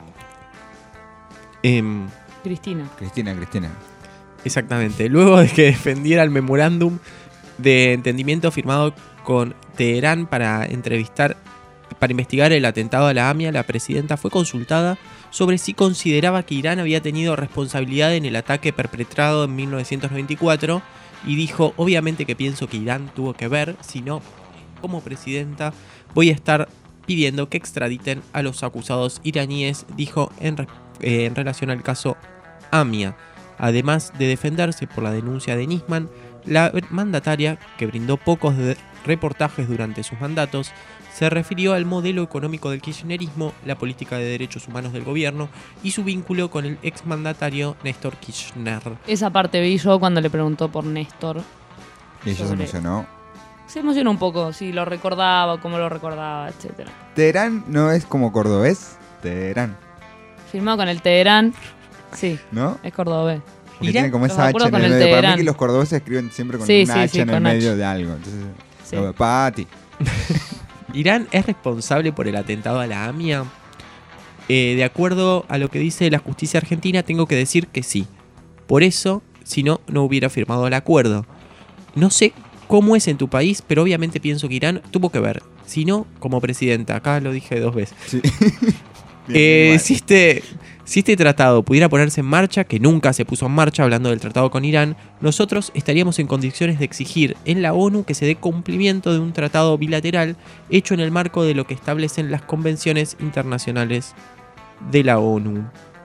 Cristina. Exactamente. Luego de que defendiera el memorándum de entendimiento firmado con Teherán para investigar el atentado a la AMIA, la presidenta fue consultada sobre si consideraba que Irán había tenido responsabilidad en el ataque perpetrado en 1994 y dijo, obviamente que pienso que Irán tuvo que ver, si no, como presidenta voy a estar pidiendo que extraditen a los acusados iraníes, dijo en relación al caso AMIA. Además de defenderse por la denuncia de Nisman, la mandataria, que brindó pocos reportajes durante sus mandatos, se refirió al modelo económico del kirchnerismo, la política de derechos humanos del gobierno y su vínculo con el exmandatario Néstor Kirchner. Esa parte vi yo cuando le preguntó por Néstor. Y ella se emocionó. Se emocionó un poco, si lo recordaba, cómo lo recordaba, etc. Teherán no es como cordobés. Teherán. Firmado con el Teherán. Sí, ¿no? Es cordobés. Porque tiene como esa H en el medio. Para mí que los cordobeses escriben siempre con una H en el medio de algo. Entonces, Pati. ¿Irán es responsable por el atentado a la AMIA? De acuerdo a lo que dice la justicia argentina, tengo que decir que sí. Por eso, si no, no hubiera firmado el acuerdo. No sé cómo es en tu país, pero obviamente pienso que Irán tuvo que ver. Si no, como presidenta, acá lo dije 2 veces. Sí. Si este tratado pudiera ponerse en marcha, que nunca se puso en marcha, hablando del tratado con Irán, nosotros estaríamos en condiciones de exigir en la ONU que se dé cumplimiento de un tratado bilateral hecho en el marco de lo que establecen las convenciones internacionales de la ONU.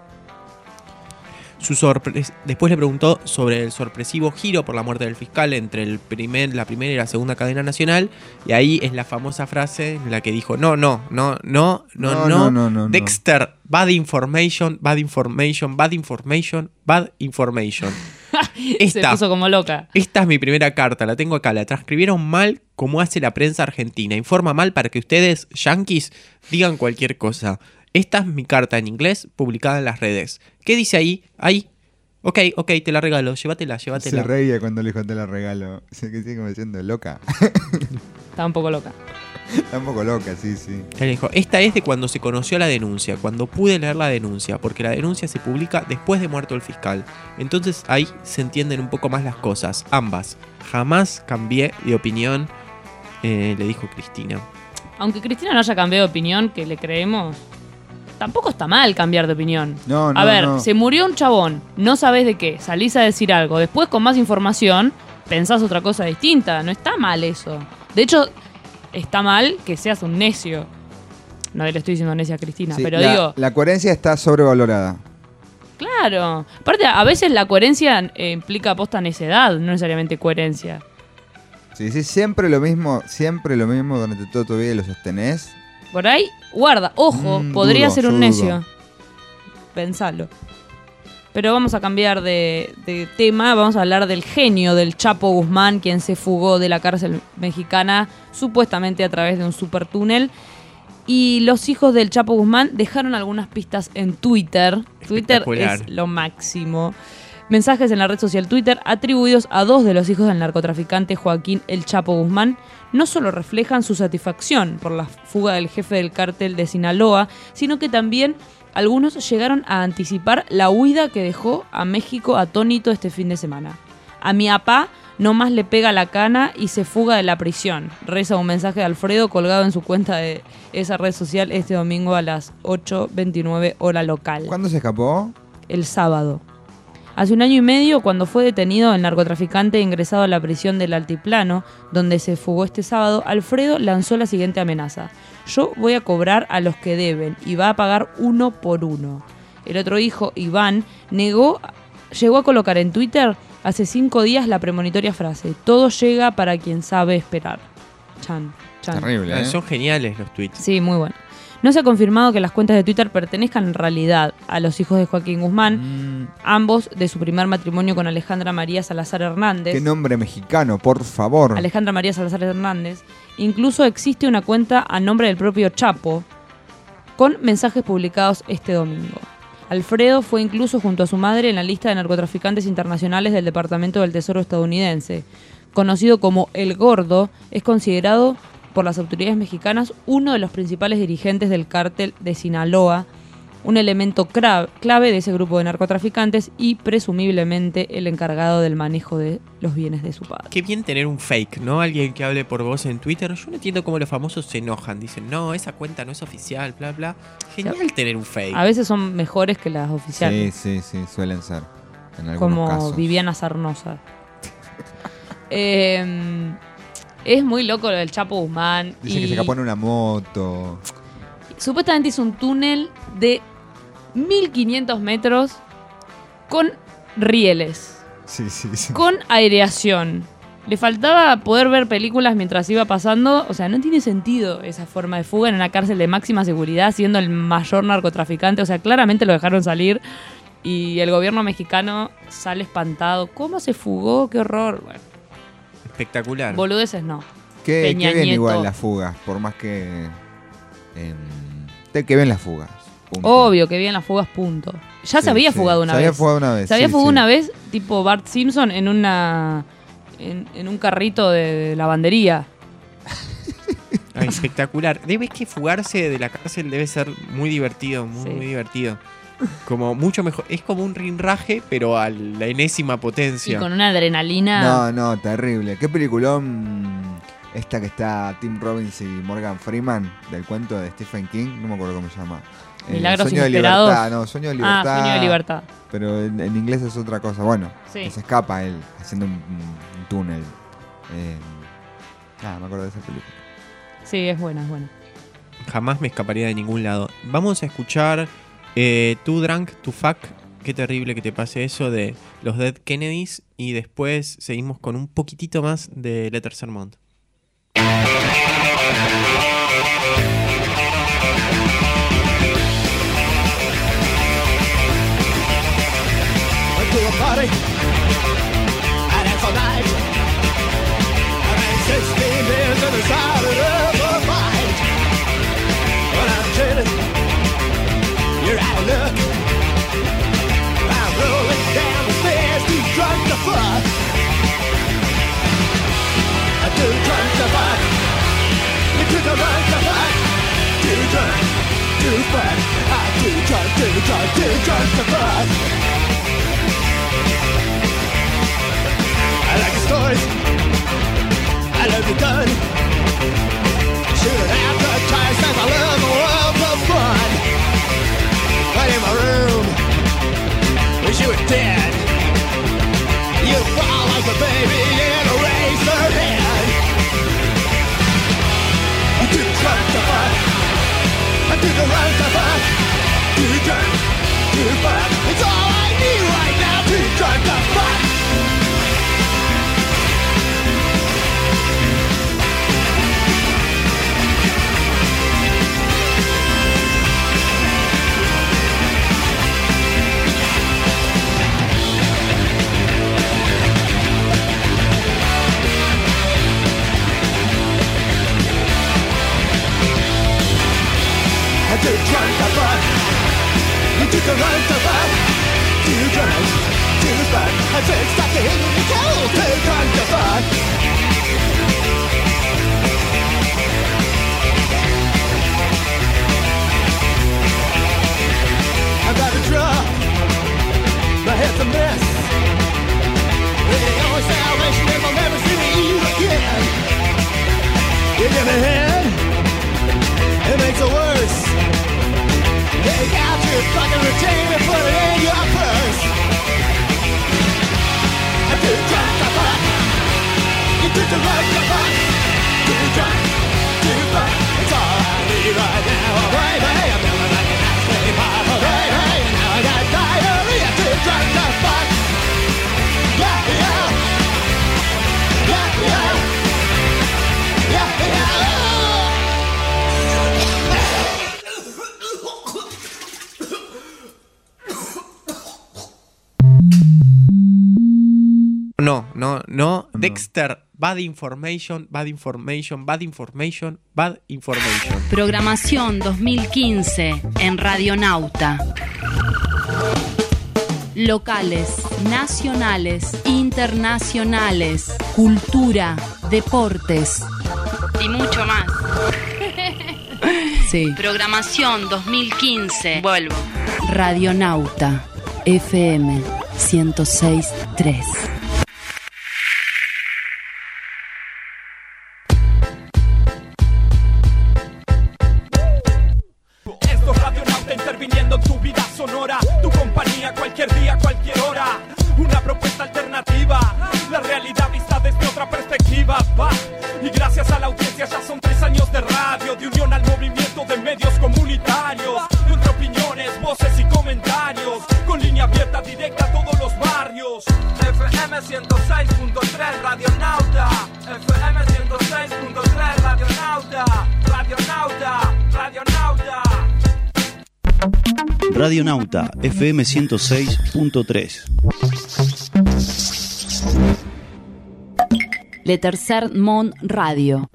Después le preguntó sobre el sorpresivo giro por la muerte del fiscal entre la primera y la segunda cadena nacional, y ahí es la famosa frase en la que dijo no, Dexter, bad information. Se puso como loca. Esta es mi primera carta, la tengo acá, la transcribieron mal como hace la prensa argentina, informa mal para que ustedes, yanquis, digan cualquier cosa. Esta es mi carta en inglés, publicada en las redes. ¿Qué dice ahí? Ahí. Ok, te la regalo, llévatela. Se reía cuando le dijo te la regalo. Se sigue como diciendo loca. Está un poco loca. Está un poco loca, sí. Él dijo, esta es de cuando se conoció la denuncia, cuando pude leer la denuncia, porque la denuncia se publica después de muerto el fiscal. Entonces ahí se entienden un poco más las cosas, ambas. Jamás cambié de opinión, le dijo Cristina. Aunque Cristina no haya cambiado de opinión, que le creemos... Tampoco está mal cambiar de opinión. A ver, se murió un chabón, no sabés de qué, salís a decir algo, después con más información pensás otra cosa distinta. No está mal eso. De hecho, está mal que seas un necio. No le estoy diciendo necia a Cristina, pero digo... La coherencia está sobrevalorada. Claro. Aparte, a veces la coherencia implica posta necedad, no necesariamente coherencia. Sí, siempre lo mismo durante todo tu vida y lo sostenés. Por ahí, guarda, ojo, podría ser un necio. Pensalo. Pero vamos a cambiar de tema, vamos a hablar del genio del Chapo Guzmán, quien se fugó de la cárcel mexicana, supuestamente a través de un supertúnel. Y los hijos del Chapo Guzmán dejaron algunas pistas en Twitter. Twitter es lo máximo. Mensajes en la red social Twitter atribuidos a 2 de los hijos del narcotraficante Joaquín El Chapo Guzmán no solo reflejan su satisfacción por la fuga del jefe del cártel de Sinaloa, sino que también algunos llegaron a anticipar la huida que dejó a México atónito este fin de semana. A mi papá no más le pega la cana y se fuga de la prisión. Reza un mensaje de Alfredo colgado en su cuenta de esa red social este domingo a las 8:29 hora local. ¿Cuándo se escapó? El sábado. Hace 1 año y medio, cuando fue detenido el narcotraficante ingresado a la prisión del Altiplano, donde se fugó este sábado, Alfredo lanzó la siguiente amenaza: yo voy a cobrar a los que deben y va a pagar uno por uno. El otro hijo, Iván, llegó a colocar en Twitter hace 5 días la premonitoria frase: todo llega para quien sabe esperar. Chan. Terrible, ¿eh? Son geniales los tweets. Sí, muy bueno. No se ha confirmado que las cuentas de Twitter pertenezcan en realidad a los hijos de Joaquín Guzmán, ambos de su primer matrimonio con Alejandra María Salazar Hernández. Qué nombre mexicano, por favor. Alejandra María Salazar Hernández. Incluso existe una cuenta a nombre del propio Chapo, con mensajes publicados este domingo. Alfredo fue incluso junto a su madre en la lista de narcotraficantes internacionales del Departamento del Tesoro estadounidense. Conocido como El Gordo, es considerado por las autoridades mexicanas uno de los principales dirigentes del cártel de Sinaloa, un elemento clave de ese grupo de narcotraficantes y presumiblemente el encargado del manejo de los bienes de su padre. Qué bien tener un fake, ¿no? Alguien que hable por vos en Twitter. Yo no entiendo cómo los famosos se enojan. Dicen, no, esa cuenta no es oficial, bla, bla. Genial tener un fake. A veces son mejores que las oficiales. Sí, suelen ser. En algunos como casos. Viviana Sarnosa. Es muy loco lo del Chapo Guzmán. Dice que se escapó en una moto. Supuestamente hizo un túnel de 1500 metros con rieles. Sí. Con aireación. Le faltaba poder ver películas mientras iba pasando. O sea, no tiene sentido esa forma de fuga en una cárcel de máxima seguridad, siendo el mayor narcotraficante. O sea, claramente lo dejaron salir y el gobierno mexicano sale espantado. ¿Cómo se fugó? ¡Qué horror! Bueno. Espectacular. Boludeces no. Qué bien igual las fugas, por más que... que bien las fugas. Punto. Obvio que bien las fugas, punto. Ya se había fugado una vez. Se había fugado una vez. Se había fugado una vez, tipo Bart Simpson, en un carrito de lavandería. Ay, espectacular. Debe que fugarse de la cárcel debe ser muy divertido, muy divertido. Como mucho mejor. Es como un rinraje, pero a la enésima potencia. Y con una adrenalina. No, terrible. ¿Qué peliculón esta que está Tim Robbins y Morgan Freeman del cuento de Stephen King? No me acuerdo cómo se llama. Milagros Sueño Inesperados. de Libertad. No, Sueño de Libertad. Sueño de Libertad. Pero en inglés es otra cosa. Bueno, sí. Se escapa él haciendo un túnel. Me acuerdo de esa película. Sí, es buena. Jamás me escaparía de ningún lado. Vamos a escuchar Too Drunk to Fuck. Qué terrible que te pase eso de los Dead Kennedys. Y después seguimos con un poquitito más de Letter Sermont. To a party, and it's all night. I made 16 beers and decided to fight. But I'm telling you're out of luck. I'm rolling down the stairs, too drunk to fuck. Too drunk to fuck. Too drunk to fuck. Too drunk to fuck. I'm too drunk to fuck. I like your stories, I love your gun. Shooting advertised as I love the world of fun. But in my room, wish you were dead. You fall like a baby in a razor head. I'm too drunk to fuck. I'm too drunk to fuck. Too drunk to fuck. It's all I need right now. Too drunk to fuck. I'm too drunk to fuck. You took a run to fuck. Too drunk to fuck. I said stop the hit in the cold. Too drunk to fuck. I've got a drug. My head's a mess. The only salvation in my ahead. It makes it worse. Take out your fucking routine and put it in your purse. I'm too drunk to fuck. You took the road to fuck. Too drunk to fuck. It's all I need right now. Baby, I'm feeling like an ice cream pop. Baby, now I got diarrhea. Too drunk to fuck. Yeah, yeah. Yeah, yeah. Yeah, yeah. No. Dexter, bad information. Programación 2015 en Radionauta. Locales, nacionales, internacionales, cultura, deportes y mucho más. Sí. Programación 2015. Vuelvo. Radionauta FM 106.3. Esto es Radionauta interviniendo en tu vida sonora. Tu compañía cualquier día, cualquier hora. Una propuesta alternativa. La realidad vista desde otra perspectiva. Va. Y gracias a la audiencia ya son 3 años de radio. De unión al movimiento de medios comunitarios. De entre opiniones, voces y comentarios. Con línea abierta directa a todos los barrios. FM 106.3 Radionauta. FM 106.3 Radionauta. Radionauta. Radionauta. Radionauta FM 106.3. Le Tercer Món Radio.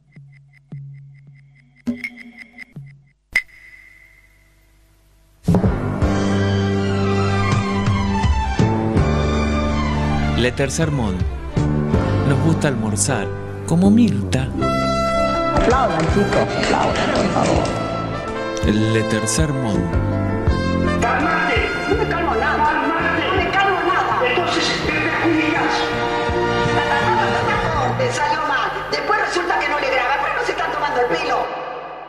Le Tercer Món. Nos gusta almorzar, como Mirta. Aplaudan, chicos, aplaudan, por favor. Le Tercer Món. ¡Calmate! No me calmo nada. ¡Calmate! No me calmo nada. Entonces te perjudicas. Te salió mal. Después resulta que no le graba, pero no se están tomando el pelo.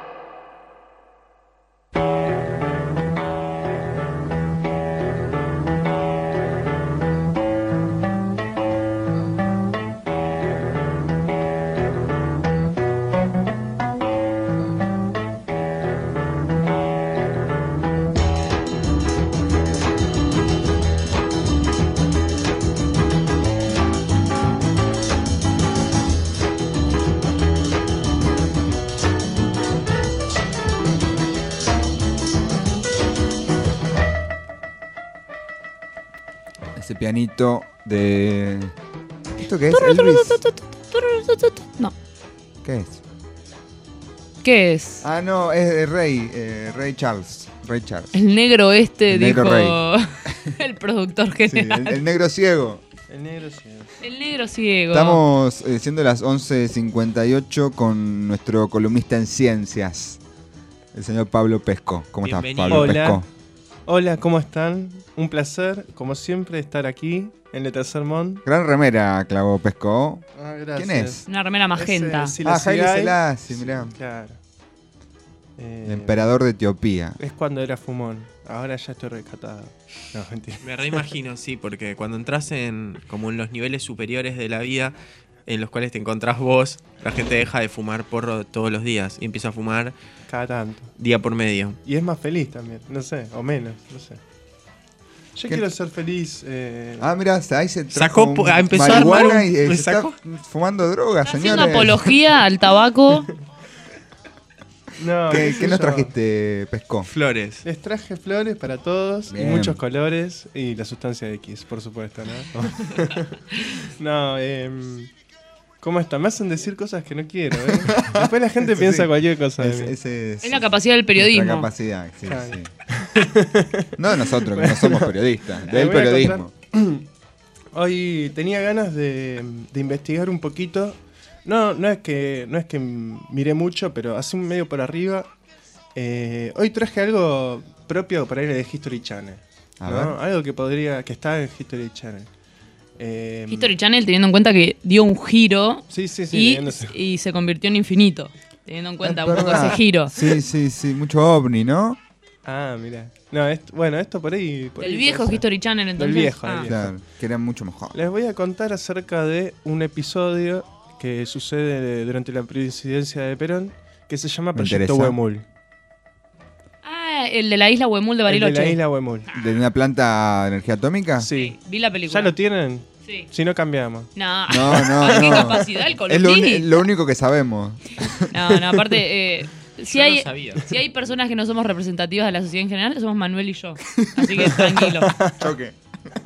Ese pianito de... ¿Esto qué es? Elvis. No. ¿Qué es? ¿Qué es? Ah, no, es Rey Charles. Rey Charles. El negro este, El dijo negro Rey. el productor Sí, general. el negro ciego. El negro ciego. El negro ciego. Estamos siendo las 11:58 con nuestro columnista en ciencias, el señor Pablo Pesco. ¿Cómo estás, Pablo Hola. Pesco? Hola, ¿cómo están? Un placer, como siempre, estar aquí en Le Tercer Món. Gran remera clavó Pesco. Ah, gracias. ¿Quién es? Una remera magenta. Haile Selassie, mirá. Claro. El emperador de Etiopía. Es cuando era fumón. Ahora ya estoy rescatado. No, mentira. Me reimagino, sí, porque cuando entras como en los niveles superiores de la vida, en los cuales te encontrás vos, la gente deja de fumar porro todos los días y empieza a fumar cada tanto, día por medio. Y es más feliz también, no sé, o menos, no sé. Yo quiero ser feliz. Mira, ahí se sacó, empezó a armar y se está fumando drogas, Está señores. haciendo apología al tabaco. No, ¿Qué nos trajiste, Pesco? Flores. Les traje flores para todos, Bien. y muchos colores, y la sustancia X, por supuesto, ¿no? No, ¿cómo está? Me hacen decir cosas que no quiero, ¿eh? Después la gente piensa cualquier cosa de mí. Es la capacidad del periodismo. La capacidad, sí, Claro. sí. No de nosotros, que no somos periodistas, del Voy a periodismo. Hoy tenía ganas de investigar un poquito. No es que miré mucho, pero así medio por arriba. Hoy traje algo propio para ir de History Channel, A ¿no? ver. Algo que está en History Channel. History Channel, teniendo en cuenta que dio un giro Sí, y se convirtió en infinito. Teniendo en cuenta Es un poco verdad. ese giro. Sí, mucho ovni, ¿no? Ah, mira. No, esto por ahí. El viejo History Channel, entonces. Del viejo, Ah. del viejo. Claro, que era mucho mejor. Les voy a contar acerca de un episodio que sucede durante la presidencia de Perón, que se llama Me Proyecto interesa. Huemul. Ah, el de la isla Huemul de El Bariloche. de la isla Huemul. ¿De una planta de energía atómica? Sí. Vi la película. ¿Ya lo tienen? Sí. Si no, cambiamos. No, No, ¿Qué no. capacidad el Es lo, Colombini? lo único que sabemos. No, aparte, si Yo no hay, sabía. si hay personas que no somos representativas de la sociedad en general, somos Manuel y yo. Así que tranquilo. Choque.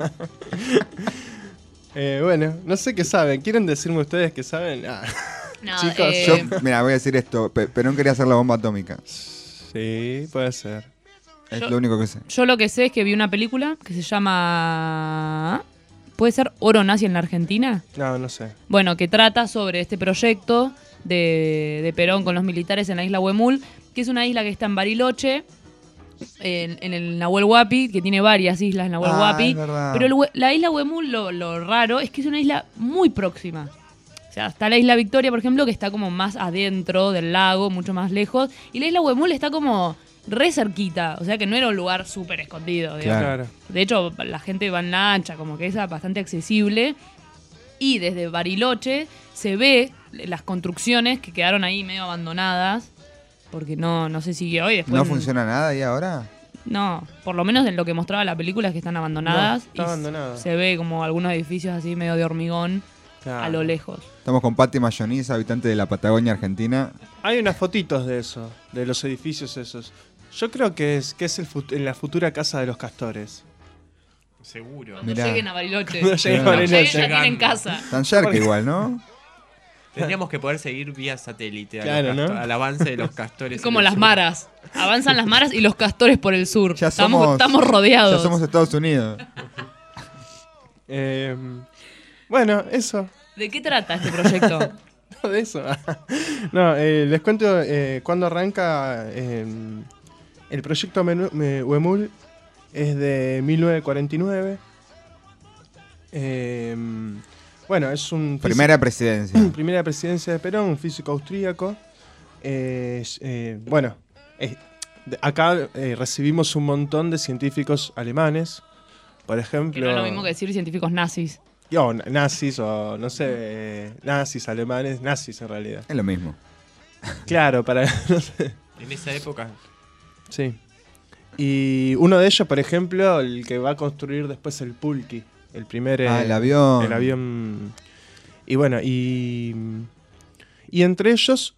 Bueno, no sé qué saben. ¿Quieren decirme ustedes qué saben? Ah. No, Chicos, Yo, mira, voy a decir esto. Perón quería hacer la bomba atómica. Sí, puede ser. Es Yo- lo único que sé. Yo lo que sé es que vi una película que se llama... ¿Puede ser Oro Nazi en la Argentina? No sé. Bueno, que trata sobre este proyecto de Perón con los militares en la isla Huemul, que es una isla que está en Bariloche, en el Nahuel Huapi, que tiene varias islas en Nahuel Huapi. es verdad. Pero la isla Huemul, lo raro es que es una isla muy próxima. O sea, está la isla Victoria, por ejemplo, que está como más adentro del lago, mucho más lejos. Y la isla Huemul está como re cerquita. O sea, que no era un lugar súper escondido, digamos. Claro. De hecho, la gente va en lancha, como que es bastante accesible. Y desde Bariloche se ve las construcciones que quedaron ahí medio abandonadas. Porque no se siguió. Y después ¿No funciona nada ahí ahora? No, por lo menos en lo que mostraba la película es que están abandonadas. No, está y abandonada. se ve como algunos edificios así medio de hormigón Claro. a lo lejos. Estamos con Patti Mayoniz, habitante de la Patagonia Argentina. Hay unas fotitos de eso, de los edificios esos. Yo creo que es en la futura casa de los castores. Seguro. Cuando Mirá. lleguen a Bariloche. Cuando lleguen a Cuando Bariloche. lleguen ya tienen casa. Tan cerca igual, ¿no? Tendríamos que poder seguir vía satélite Claro, ¿no? al avance de los castores. Es como en el las sur. maras. Avanzan las maras y los castores por el sur. Ya estamos Ya rodeados. somos Estados Unidos. Bueno, eso. ¿De qué trata este proyecto? No, de eso. No, les cuento cuándo arranca el proyecto Huemul. Es de 1949. Bueno, es un... Primera presidencia. Primera presidencia de Perón, un físico austríaco. Acá recibimos un montón de científicos alemanes. Por Que ejemplo... no es lo mismo que decir científicos nazis. O nazis, o no sé, nazis, alemanes, nazis en realidad. Es lo mismo. Claro, para... no sé. En esa época. Sí. Y uno de ellos, por ejemplo, el que va a construir después el Pulki. El primer... el avión. El avión... Y bueno, y entre ellos,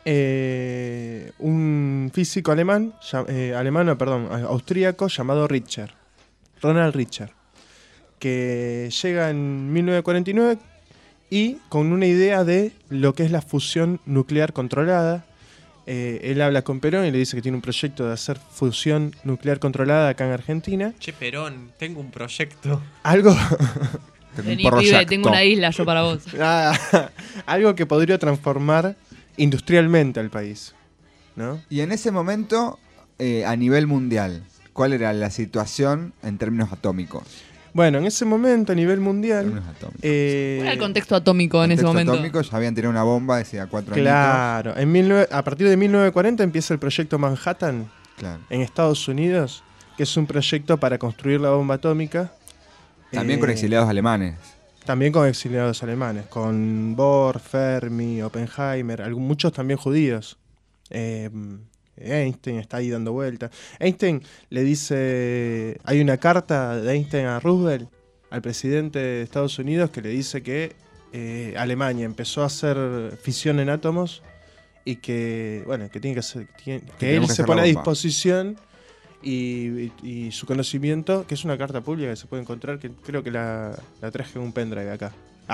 un físico austríaco llamado Richter. Ronald Richter. Que llega en 1949 y con una idea de lo que es la fusión nuclear controlada. Él habla con Perón y le dice que tiene un proyecto de hacer fusión nuclear controlada acá en Argentina. Che, Perón, tengo un proyecto. Algo... Vení, pibe, tengo una isla yo para vos. Algo que podría transformar industrialmente al país, ¿no? Y en ese momento, a nivel mundial, ¿cuál era la situación en términos atómicos? Bueno, en ese momento, a nivel mundial... ¿Cuál era el contexto atómico en ese momento? Atómico, ya habían tirado una bomba, decía 4 años. Claro, a partir de 1940 empieza el proyecto Manhattan en Estados Unidos, que es un proyecto para construir la bomba atómica. También con exiliados alemanes. También con exiliados alemanes, con Bohr, Fermi, Oppenheimer, muchos también judíos. Einstein está ahí dando vuelta. Einstein le dice, hay una carta de Einstein a Roosevelt, al presidente de Estados Unidos, que le dice que Alemania empezó a hacer fisión en átomos y que, bueno, que tiene que hacer, que él se pone a disposición y su conocimiento, que es una carta pública que se puede encontrar, que creo que la traje en un pendrive acá.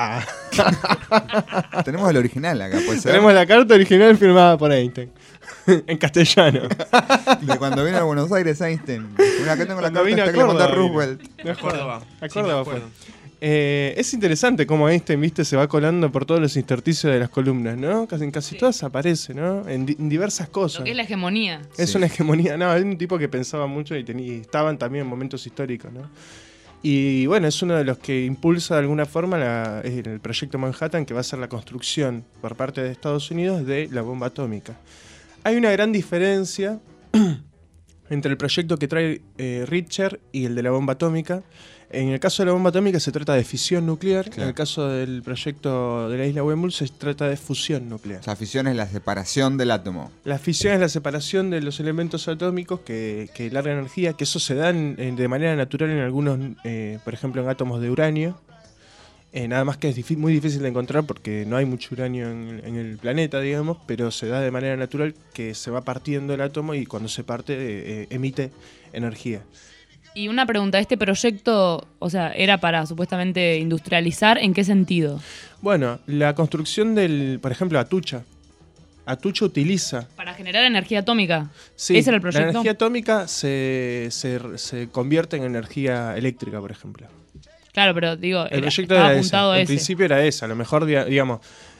Tenemos el original acá, puede ser. Tenemos la carta original firmada por Einstein. En castellano. De cuando vino a Buenos Aires Einstein. Mira, acá tengo la Cuando carta vino a esta que le mandó a Córdoba, Roosevelt. vino. A Córdoba. A Sí, Córdoba me fue. acuerdo. Es interesante cómo Einstein, viste, se va colando por todos los intersticios de las columnas, ¿no? En casi todas aparece, ¿no? En diversas cosas. Lo que es la hegemonía. Es una hegemonía. No, es un tipo que pensaba mucho y estaban también en momentos históricos, ¿no? Y bueno, es uno de los que impulsa de alguna forma el proyecto Manhattan, que va a ser la construcción por parte de Estados Unidos de la bomba atómica. Hay una gran diferencia entre el proyecto que trae Richter y el de la bomba atómica. En el caso de la bomba atómica se trata de fisión nuclear, Claro. en el caso del proyecto de la isla Weymouth se trata de fusión nuclear. O sea, fisión es la separación del átomo. La fisión es la separación de los elementos atómicos que largan energía, que eso se da de manera natural en algunos, por ejemplo, en átomos de uranio. Nada más que es muy difícil de encontrar porque no hay mucho uranio en el planeta, digamos, pero se da de manera natural que se va partiendo el átomo y cuando se parte emite energía. Y una pregunta, ¿este proyecto, o sea, era para supuestamente industrializar? ¿En qué sentido? Bueno, la construcción por ejemplo, Atucha. Atucha utiliza... ¿Para generar energía atómica? Sí, ¿Ese era el proyecto? la energía atómica se convierte en energía eléctrica, por ejemplo. Claro, pero digo, El proyecto estaba era apuntado a ese. En ese. principio era ese. A lo mejor, digamos,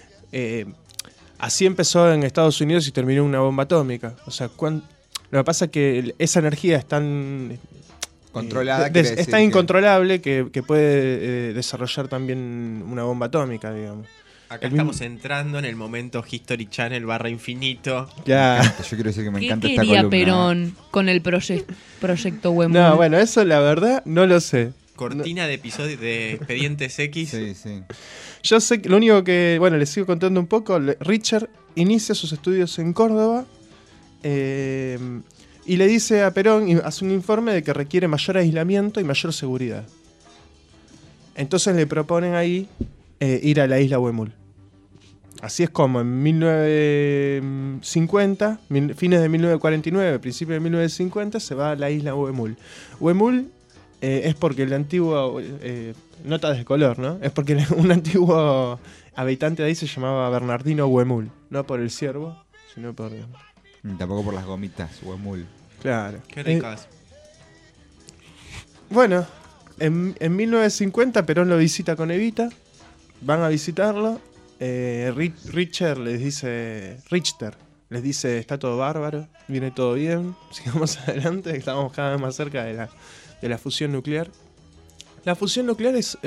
así empezó en Estados Unidos y terminó en una bomba atómica. O sea, lo que pasa es que esa energía es tan... Controlada. es tan incontrolable que puede desarrollar también una bomba atómica, digamos. Acá estamos entrando en el momento History Channel /infinito. Ya. Yo quiero decir que me ¿Qué encanta esta quería columna. Perón con el proyecto Weymouth? No, bueno, eso la verdad no lo sé. Cortina de episodios de Expedientes X. Sí, sí. Yo sé que lo único que, bueno, les sigo contando un poco. Richard inicia sus estudios en Córdoba y le dice a Perón, y hace un informe de que requiere mayor aislamiento y mayor seguridad. Entonces le proponen ahí ir a la isla Weymouth. Así es como en 1950, fines de 1949, principios de 1950, se va a la isla Weymouth. Weymouth es porque el antiguo... notas de color, ¿no? Es porque un antiguo habitante de ahí se llamaba Bernardino Weymouth. No por el ciervo, sino por... Tampoco por las gomitas, Weymouth. Claro. Qué ricas. Bueno, en 1950 Perón lo visita con Evita. Van a visitarlo. Richter les dice, está todo bárbaro, viene todo bien, sigamos adelante, estamos cada vez más cerca de la fusión nuclear. La fusión nuclear es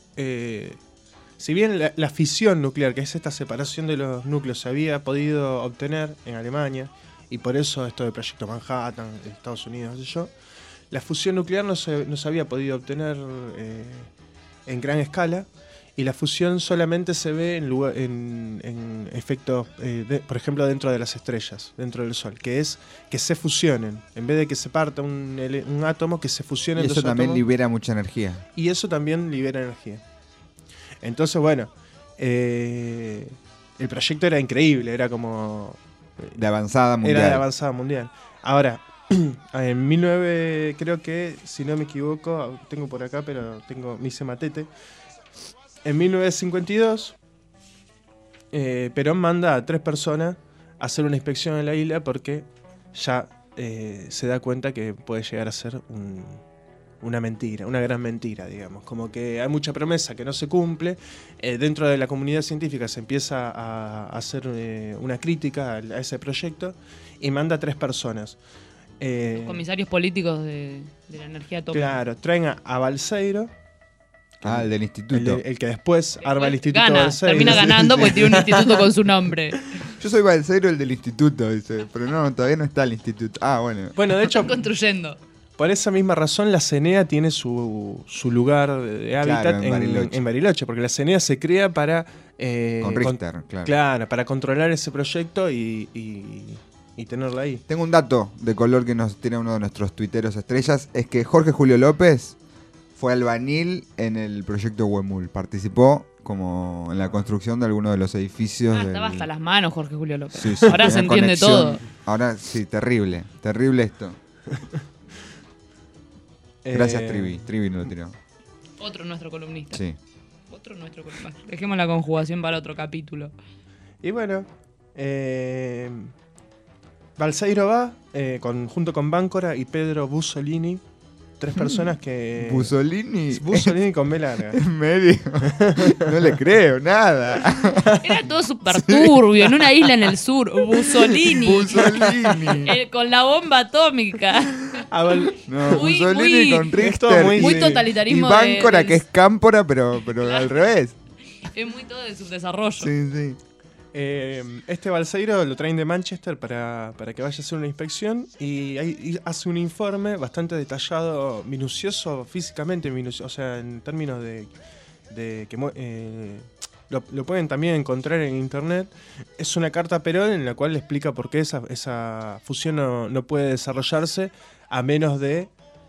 si bien la fisión nuclear, que es esta separación de los núcleos, se había podido obtener en Alemania, y por eso esto del proyecto Manhattan, de Estados Unidos, no sé yo, la fusión nuclear no se había podido obtener en gran escala, y la fusión solamente se ve en efectos, por ejemplo, dentro de las estrellas, dentro del Sol, que es que se fusionen. En vez de que se parta un átomo, que se fusionen Y dos eso también átomos. libera mucha energía. Y eso también libera energía. Entonces, bueno, el proyecto era increíble, era como... De avanzada mundial. Era de avanzada mundial. Ahora, en creo que, si no me equivoco, tengo por acá, pero me hice matete. En 1952, Perón manda a 3 personas a hacer una inspección en la isla porque ya se da cuenta que puede llegar a ser una mentira, una gran mentira, digamos. Como que hay mucha promesa que no se cumple. Dentro de la comunidad científica se empieza a hacer una crítica a ese proyecto y manda a 3 personas. Comisarios políticos de la energía atómica. Claro, traen a Balseiro. El del instituto. El que después arma el instituto Gana, Balseiro. termina ganando porque tiene un instituto con su nombre. Yo soy Balseiro, el del instituto, dice. Pero no, todavía no está el instituto. Ah, bueno. Bueno, de hecho, Están construyendo. por esa misma razón la CENEA tiene su lugar de hábitat en Bariloche, porque la CENEA se crea para... Con Richter, claro. Claro, para controlar ese proyecto y tenerlo ahí. Tengo un dato de color que nos tiene uno de nuestros tuiteros estrellas. Es que Jorge Julio López fue albañil en el proyecto Weymouth. Participó como en la construcción de algunos de los edificios. Estaba hasta las manos Jorge Julio López. Sí, sí, Ahora se tenía entiende conexión. todo. Ahora sí, terrible. Terrible esto. Gracias, Trivi. Trivi no lo tiró. Otro nuestro columnista. Sí. Otro nuestro columnista. Dejemos la conjugación para otro capítulo. Y bueno, Balseiro va junto con Báncora y Pedro Bussolini, 3 personas que... Bussolini con B larga. En medio. No le creo, nada. Era todo súper turbio, en una isla en el sur. Bussolini. Con la bomba atómica. No, Muy- Mussolini muy- con Esto Richter. muy- Muy y- totalitarismo Y Báncora, del- que es cámpora, pero al revés. Es muy todo de subdesarrollo. Sí, sí. Este balseiro lo traen de Manchester para que vaya a hacer una inspección y hace un informe bastante detallado, minucioso, físicamente minucioso, o sea, en términos de que lo pueden también encontrar en internet. Es una carta a Perón en la cual le explica por qué esa fusión no puede desarrollarse a menos de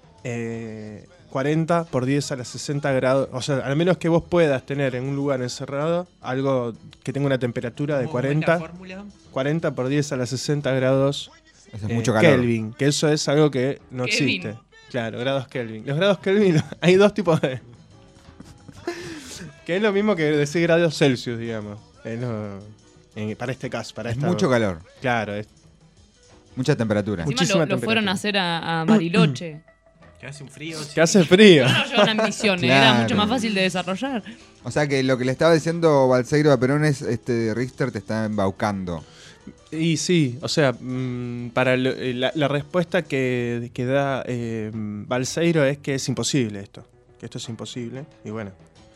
40 por 10 a la 60 grados. O sea, al menos que vos puedas tener en un lugar encerrado algo que tenga una temperatura de ¿Cómo es la 40, fórmula? 40 por 10 a la 60 grados Eso es mucho calor. Kelvin. Que eso es algo que no Kelvin. existe. Claro, grados Kelvin. Los grados Kelvin, hay dos tipos de... que es lo mismo que decir grados Celsius, digamos. Para este caso. Para Es esta- mucho calor. Claro, es Mucha temperatura. Encima muchísima lo fueron temperatura. a hacer a Bariloche. Que hace un frío. que hace frío. No llevan ambiciones, Claro. era mucho más fácil de desarrollar. O sea que lo que le estaba diciendo Balseiro a Perón es Richter te está embaucando. Y sí, o sea, para la respuesta que da Balseiro es que es imposible esto. Que esto es imposible. Y bueno,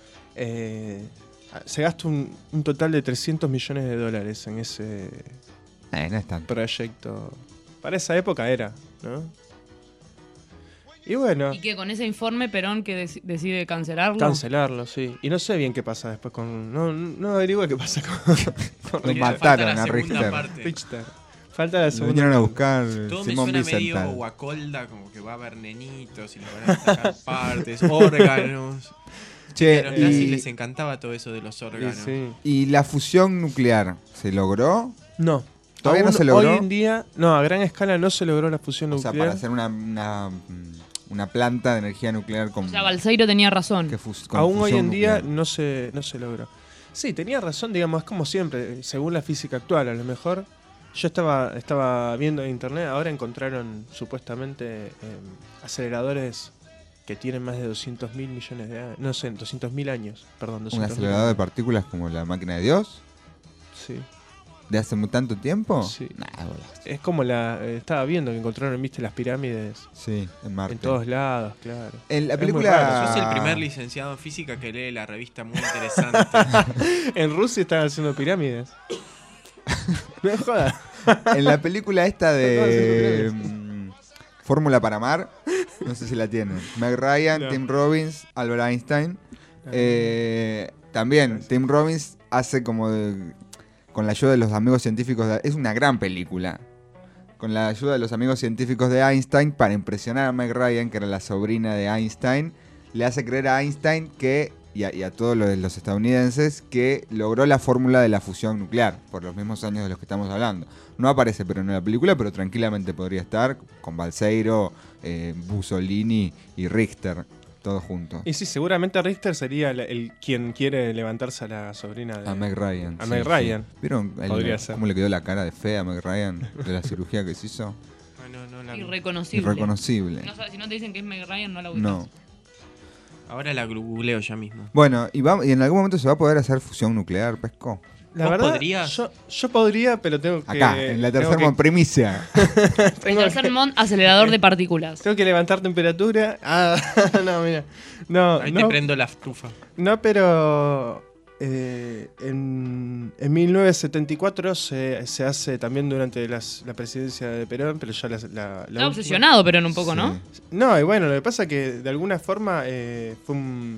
se gasta un total de $300 millones en ese No es tanto. proyecto. Para esa época era, ¿no? Y bueno, Y que con ese informe Perón que decide cancelarlo. cancelarlo, sí. Y no sé bien qué pasa después con... No averigüe qué pasa con Lo Porque mataron falta la a segunda Richter. parte. Richter. Falta la Lo segunda. vinieron a buscar Todo me Simón suena medio Wiesenthal. Guacolda, como que va a haber nenitos y le van a sacar partes, órganos. Che, A los nazis y, les encantaba todo eso de los órganos. Sí. ¿y la fusión nuclear se logró? No. ¿Todavía no Aún se logró? Hoy en día, no, a gran escala no se logró la fusión O sea, nuclear. para hacer una planta de energía nuclear con... O sea, Balseiro tenía razón. con Aún hoy fusión en día nuclear. no se logró. Sí, tenía razón, digamos, es como siempre, según la física actual, a lo mejor. Yo estaba viendo en internet, ahora encontraron supuestamente aceleradores que tienen más de 200.000 millones de años. No sé, 200.000 años, perdón. ¿Un 200.000 acelerador de años. partículas como la máquina de Dios? Sí. ¿De hace tanto tiempo? Sí. Nah, bolas. Es como estaba viendo que encontraron, viste, las pirámides Sí, en Marte. en todos lados, claro. En la Es muy película- raro. Yo soy el primer licenciado en física que lee la revista muy interesante. En Rusia están haciendo pirámides. No es joda. En la película esta de Fórmula para Amar, no sé si la tienen. Meg Ryan, No. Tim Robbins, Albert Einstein. También Tim Robbins hace como con la ayuda de los amigos científicos es una gran película. Con la ayuda de los amigos científicos de Einstein para impresionar a Meg Ryan, que era la sobrina de Einstein, le hace creer a Einstein que y a todos los estadounidenses que logró la fórmula de la fusión nuclear por los mismos años de los que estamos hablando. No aparece pero en la película, pero tranquilamente podría estar con Balseiro, Mussolini y Richter, todos juntos. Y sí, seguramente Richter sería el quien quiere levantarse a la sobrina de... A Meg Ryan. A sí, Meg sí. Ryan. ¿Vieron Podría ser. cómo le quedó la cara de fea a Meg Ryan de la cirugía que se hizo? No, la vi. Irreconocible. Irreconocible. No sabes, si no te dicen que es Meg Ryan, no la ubicas. No. Ahora la googleo ya mismo. Bueno, y en algún momento se va a poder hacer fusión nuclear, Pesco. La ¿Vos verdad, podrías? yo podría, pero tengo que... Acá, en la tengo tercera que- primicia. El tengo tercer que- mod, acelerador de partículas. Tengo que levantar temperatura. Ah, no, mira. No, Ahí no, te prendo la estufa. no, pero en 1974 se hace también durante la presidencia de Perón, pero ya la Está última. obsesionado, pero un poco, ¿no? No, y bueno, lo que pasa es que de alguna forma fue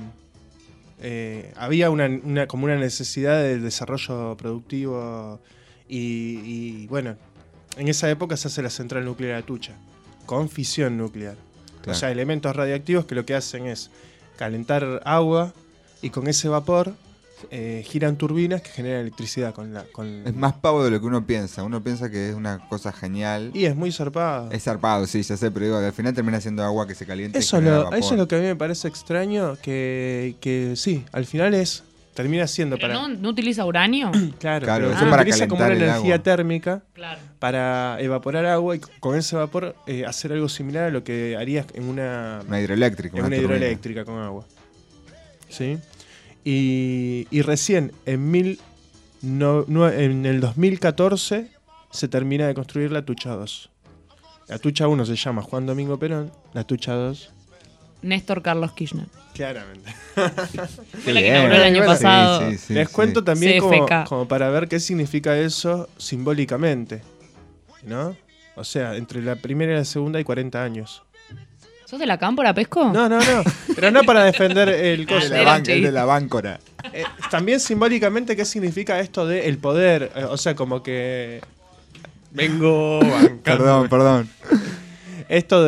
había como una necesidad de desarrollo productivo y bueno, en esa época se hace la central nuclear de Atucha, con fisión nuclear. Claro. O sea, elementos radiactivos que lo que hacen es calentar agua y con ese vapor giran turbinas que generan electricidad Es más pavo de lo que uno piensa. Uno piensa que es una cosa genial. Y es muy zarpado. Es zarpado, sí, ya sé, pero digo, al final termina siendo agua que se calienta y Eso, genera vapor. eso es lo que a mí me parece extraño, que sí, al final termina siendo Pero para... no utiliza uranio. Claro, Claro, pero eso lo para utiliza como una calentar el energía agua. térmica Claro. para evaporar agua y con ese vapor hacer algo similar a lo que harías en una hidroeléctrica. en una turbina. hidroeléctrica con agua. ¿Sí? Y recién en el 2014 se termina de construir la Tucha 2. La tucha 1 se llama Juan Domingo Perón, la tucha 2... Néstor Carlos Kirchner. Claramente. Fue la que inauguró el año pasado. Les cuento también CFK. como para ver qué significa eso simbólicamente, ¿no? O sea, entre la primera y la segunda hay 40 años. ¿Sos de la cámpora, Pesco? No. Pero no para defender el coso. El de la báncora. También simbólicamente, ¿qué significa esto de el poder? O sea, como que... Vengo bancando. Perdón. Esto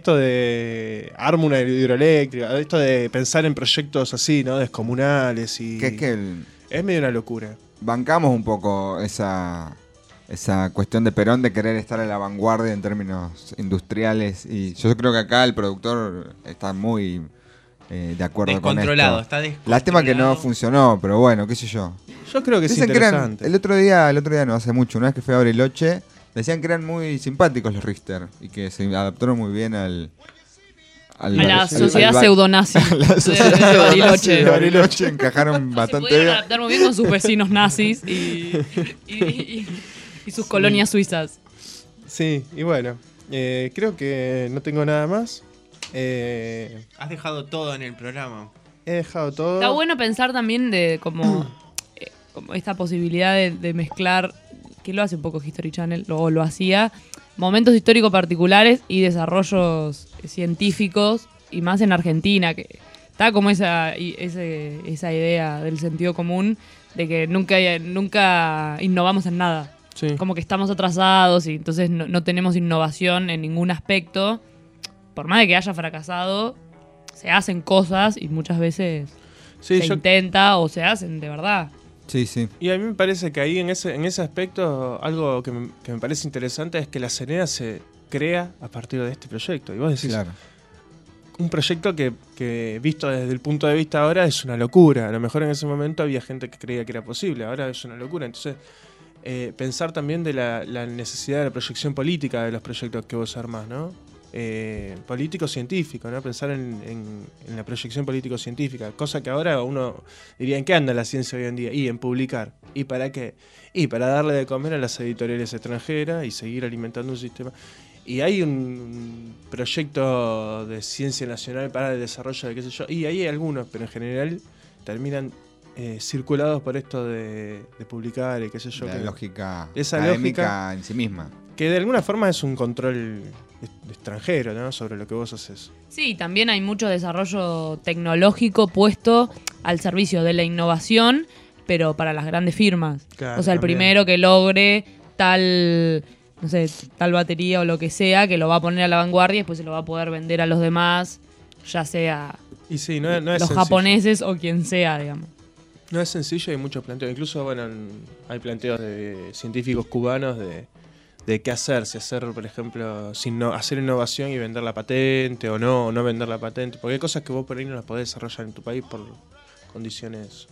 de armo una hidroeléctrica, esto de pensar en proyectos así, ¿no? Descomunales y... Es medio una locura. Bancamos un poco esa cuestión de Perón de querer estar a la vanguardia en términos industriales. Y yo creo que acá el productor está muy de acuerdo con esto. Está descontrolado. Lástima que no funcionó, pero bueno, qué sé yo. Yo creo que Dicen es interesante. el otro día no hace mucho, una vez que fui a Bariloche, decían que eran muy simpáticos los Richter y que se adaptaron muy bien a la sociedad pseudonazi de Bariloche. De Bariloche encajaron bastante bien. Se pudieron adaptar muy bien con sus vecinos nazis y sus colonias suizas. Sí, y bueno, creo que no tengo nada más. Has dejado todo en el programa. He dejado todo. Está bueno pensar también de como esta posibilidad de mezclar, que lo hace un poco History Channel, lo hacía, momentos históricos particulares y desarrollos científicos, y más en Argentina, que está como esa idea del sentido común de que nunca innovamos en nada. Sí. Como que estamos atrasados y entonces no tenemos innovación en ningún aspecto. Por más de que haya fracasado, se hacen cosas y muchas veces se intenta o se hacen de verdad. Sí. Y a mí me parece que ahí en ese aspecto algo que me parece interesante es que la CENEA se crea a partir de este proyecto. Y vos decís, claro, un proyecto que visto desde el punto de vista ahora es una locura. A lo mejor en ese momento había gente que creía que era posible, ahora es una locura. Entonces, pensar también de la necesidad de la proyección política de los proyectos que vos armás, ¿no? Político-científico, ¿no? Pensar en la proyección político-científica, cosa que ahora uno diría, ¿en qué anda la ciencia hoy en día? Y en publicar. ¿Y para qué? Y para darle de comer a las editoriales extranjeras y seguir alimentando un sistema. Y hay un proyecto de ciencia nacional para el desarrollo de qué sé yo, y ahí hay algunos, pero en general terminan circulados por esto de publicar y qué sé yo. La lógica esa académica lógica en sí misma. Que de alguna forma es un control extranjero, ¿no? Sobre lo que vos haces. Sí, también hay mucho desarrollo tecnológico puesto al servicio de la innovación, pero para las grandes firmas. Claro, o sea, el también. primero que logre tal batería o lo que sea, que lo va a poner a la vanguardia y después se lo va a poder vender a los demás, ya sea Y sí, no es los sencillo. japoneses o quien sea, digamos. No es sencillo, hay muchos planteos. Incluso, bueno, hay planteos de científicos cubanos de qué hacer. Si hacer, por ejemplo, hacer innovación y vender la patente o no vender la patente. Porque hay cosas que vos por ahí no las podés desarrollar en tu país por condiciones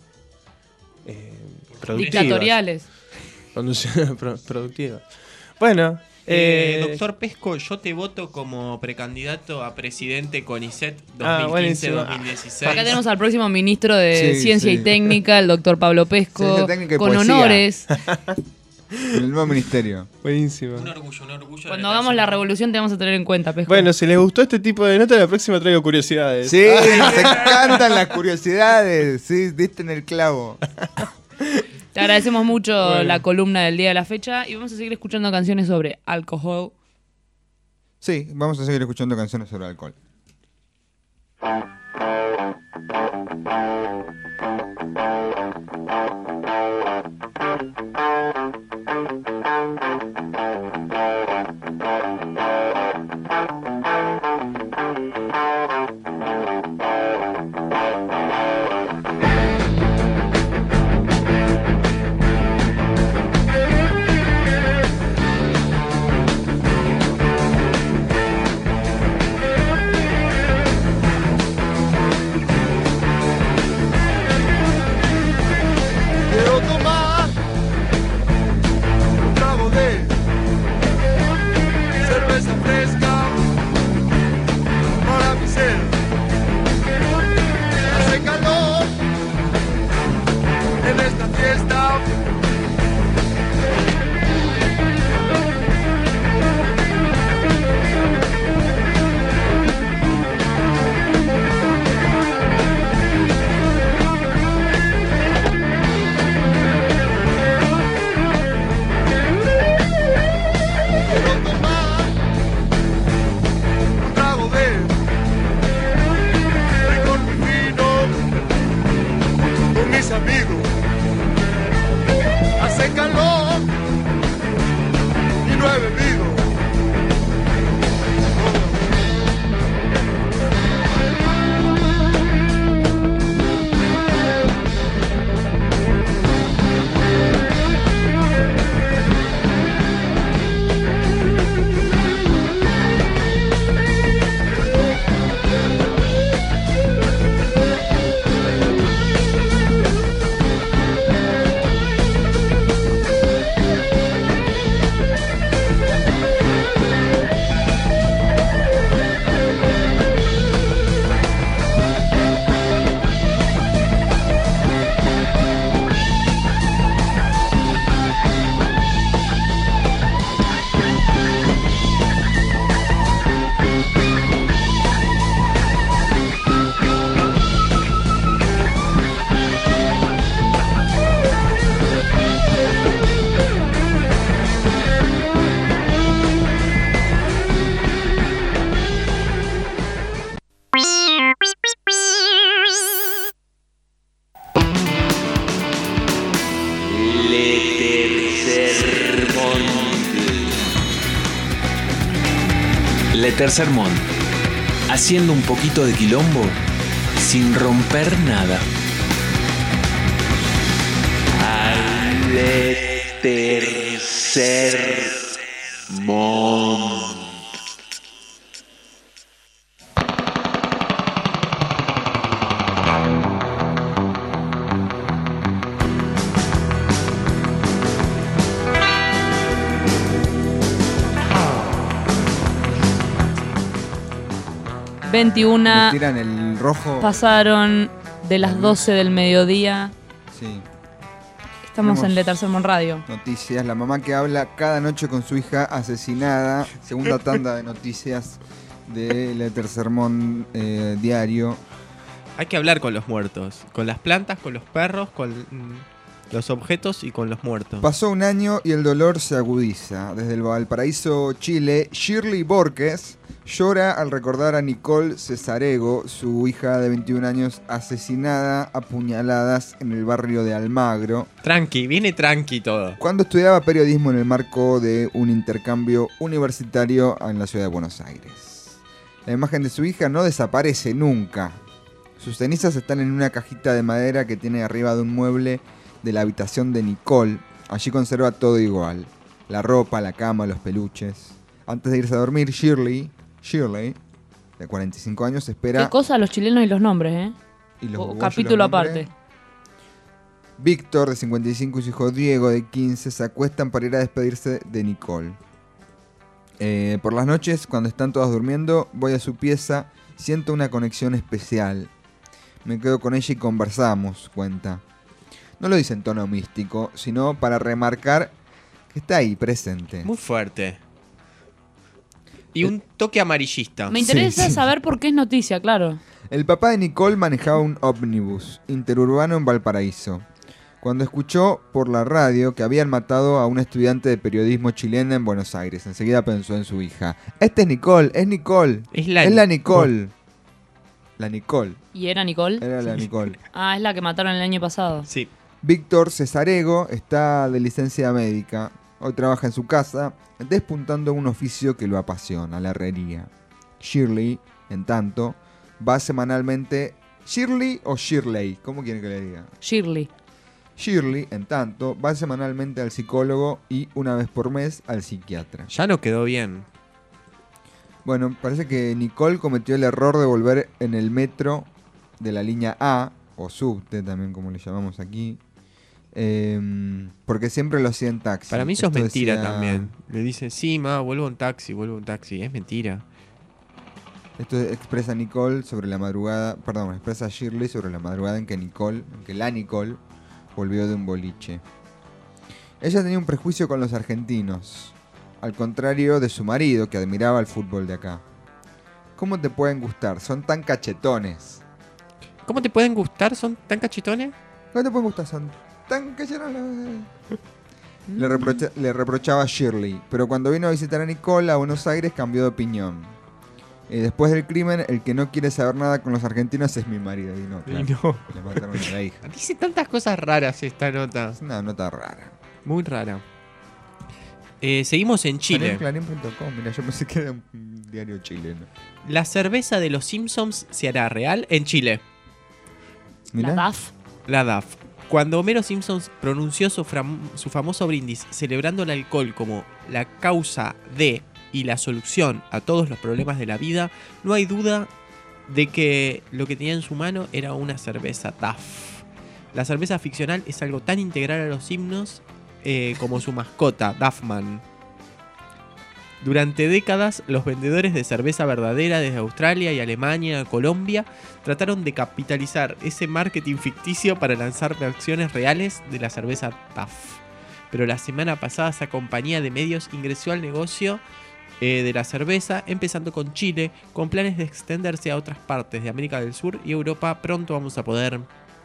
productivas. Dictatoriales. Condiciones productivas. Bueno, Doctor Pesco, yo te voto como precandidato a presidente CONICET buenísimo. 2015-2016. Acá tenemos al próximo ministro de Sí, Ciencia sí. y Técnica, el doctor Pablo Pesco, Ciencia Técnica y con Poesía. honores. En el nuevo ministerio. Buenísimo. Un orgullo. Cuando hagamos la revolución te vamos a tener en cuenta, Pesco. Bueno, si les gustó este tipo de nota, la próxima traigo curiosidades. Sí, se encantan las curiosidades. Sí, diste en el clavo. Te agradecemos mucho Bueno. la columna del día de la fecha y vamos a seguir escuchando canciones sobre alcohol. Sí, vamos a seguir escuchando canciones sobre alcohol. hace calor y no he bebido. Tercer Mont, haciendo un poquito de quilombo sin romper nada. Al Tercer Mont. Me 21 tiran el rojo. pasaron de las 12 del mediodía. Sí. Estamos Tenemos en Le Tercer Mont Radio. Noticias. La mamá que habla cada noche con su hija asesinada. Segunda tanda de noticias de Le Tercer Mont diario. Hay que hablar con los muertos. Con las plantas, con los perros, con los objetos y con los muertos. Pasó un año y el dolor se agudiza. Desde el Valparaíso, Chile, Shirley Borges llora al recordar a Nicole Cesarego, su hija de 21 años, asesinada a puñaladas en el barrio de Almagro. Tranqui, viene tranqui todo. Cuando estudiaba periodismo en el marco de un intercambio universitario en la ciudad de Buenos Aires. La imagen de su hija no desaparece nunca. Sus cenizas están en una cajita de madera que tiene arriba de un mueble de la habitación de Nicole. Allí conserva todo igual. La ropa, la cama, los peluches. Antes de irse a dormir, Shirley, de 45 años, espera... Qué cosa los chilenos y los nombres, ¿eh? Y los uruguayos capítulo los nombres. aparte. Víctor, de 55, y su hijo Diego, de 15, se acuestan para ir a despedirse de Nicole. Por las noches, cuando están todos durmiendo, voy a su pieza, siento una conexión especial. Me quedo con ella y conversamos, cuenta. No lo dice en tono místico, sino para remarcar que está ahí, presente. Muy fuerte. Y un toque amarillista. Me interesa Sí. saber por qué es noticia, claro. El papá de Nicole manejaba un ómnibus interurbano en Valparaíso. Cuando escuchó por la radio que habían matado a una estudiante de periodismo chilena en Buenos Aires, enseguida pensó en su hija. Este es Nicole, es Nicole. Es la Nicole. La Nicole. ¿Y era Nicole? Era la Nicole. Ah, es la que mataron el año pasado. Sí. Víctor Cesarego está de licencia médica. Hoy trabaja en su casa, despuntando un oficio que lo apasiona, la herrería. Shirley, en tanto, va semanalmente... ¿Shirley o Shirley? ¿Cómo quieren que le diga? Shirley. Shirley, en tanto, va semanalmente al psicólogo y una vez por mes al psiquiatra. Ya no quedó bien. Bueno, parece que Nicole cometió el error de volver en el metro de la línea A, o subte también como le llamamos aquí, porque siempre lo hacía en taxi. Para mí eso es Esto mentira decía- también. Le dicen, sí, ma, vuelvo en taxi, vuelvo en taxi. Es mentira. Esto expresa Nicole sobre la madrugada, perdón, expresa Shirley sobre la madrugada en que la Nicole volvió de un boliche. Ella tenía un prejuicio con los argentinos, al contrario de su marido que admiraba el fútbol de acá. ¿Cómo te pueden gustar? Son tan cachetones. ¿Cómo te pueden gustar? ¿Son tan cachetones? ¿Cómo te pueden gustar? Son tan cachetones. Le reprochaba a Shirley, pero cuando vino a visitar a Nicole a Buenos Aires cambió de opinión. Después del crimen, el que no quiere saber nada con los argentinos es mi marido. Y no, claro, Y no. le mataron a la hija. Dice tantas cosas raras esta nota. Es una nota rara. Muy rara. Seguimos en Chile. Clarín.com, mira, yo pensé que era un diario chileno. La cerveza de los Simpsons se hará real en Chile. La DAF. La DAF. Cuando Homero Simpson pronunció su famoso brindis celebrando el alcohol como la causa de y la solución a todos los problemas de la vida, no hay duda de que lo que tenía en su mano era una cerveza DAF. La cerveza ficcional es algo tan integral a los himnos como su mascota, Duffman. Durante décadas, los vendedores de cerveza verdadera desde Australia y Alemania a Colombia trataron de capitalizar ese marketing ficticio para lanzar versiones reales de la cerveza DAF. Pero la semana pasada esa compañía de medios ingresó al negocio de la cerveza, empezando con Chile, con planes de extenderse a otras partes de América del Sur y Europa. Pronto vamos a poder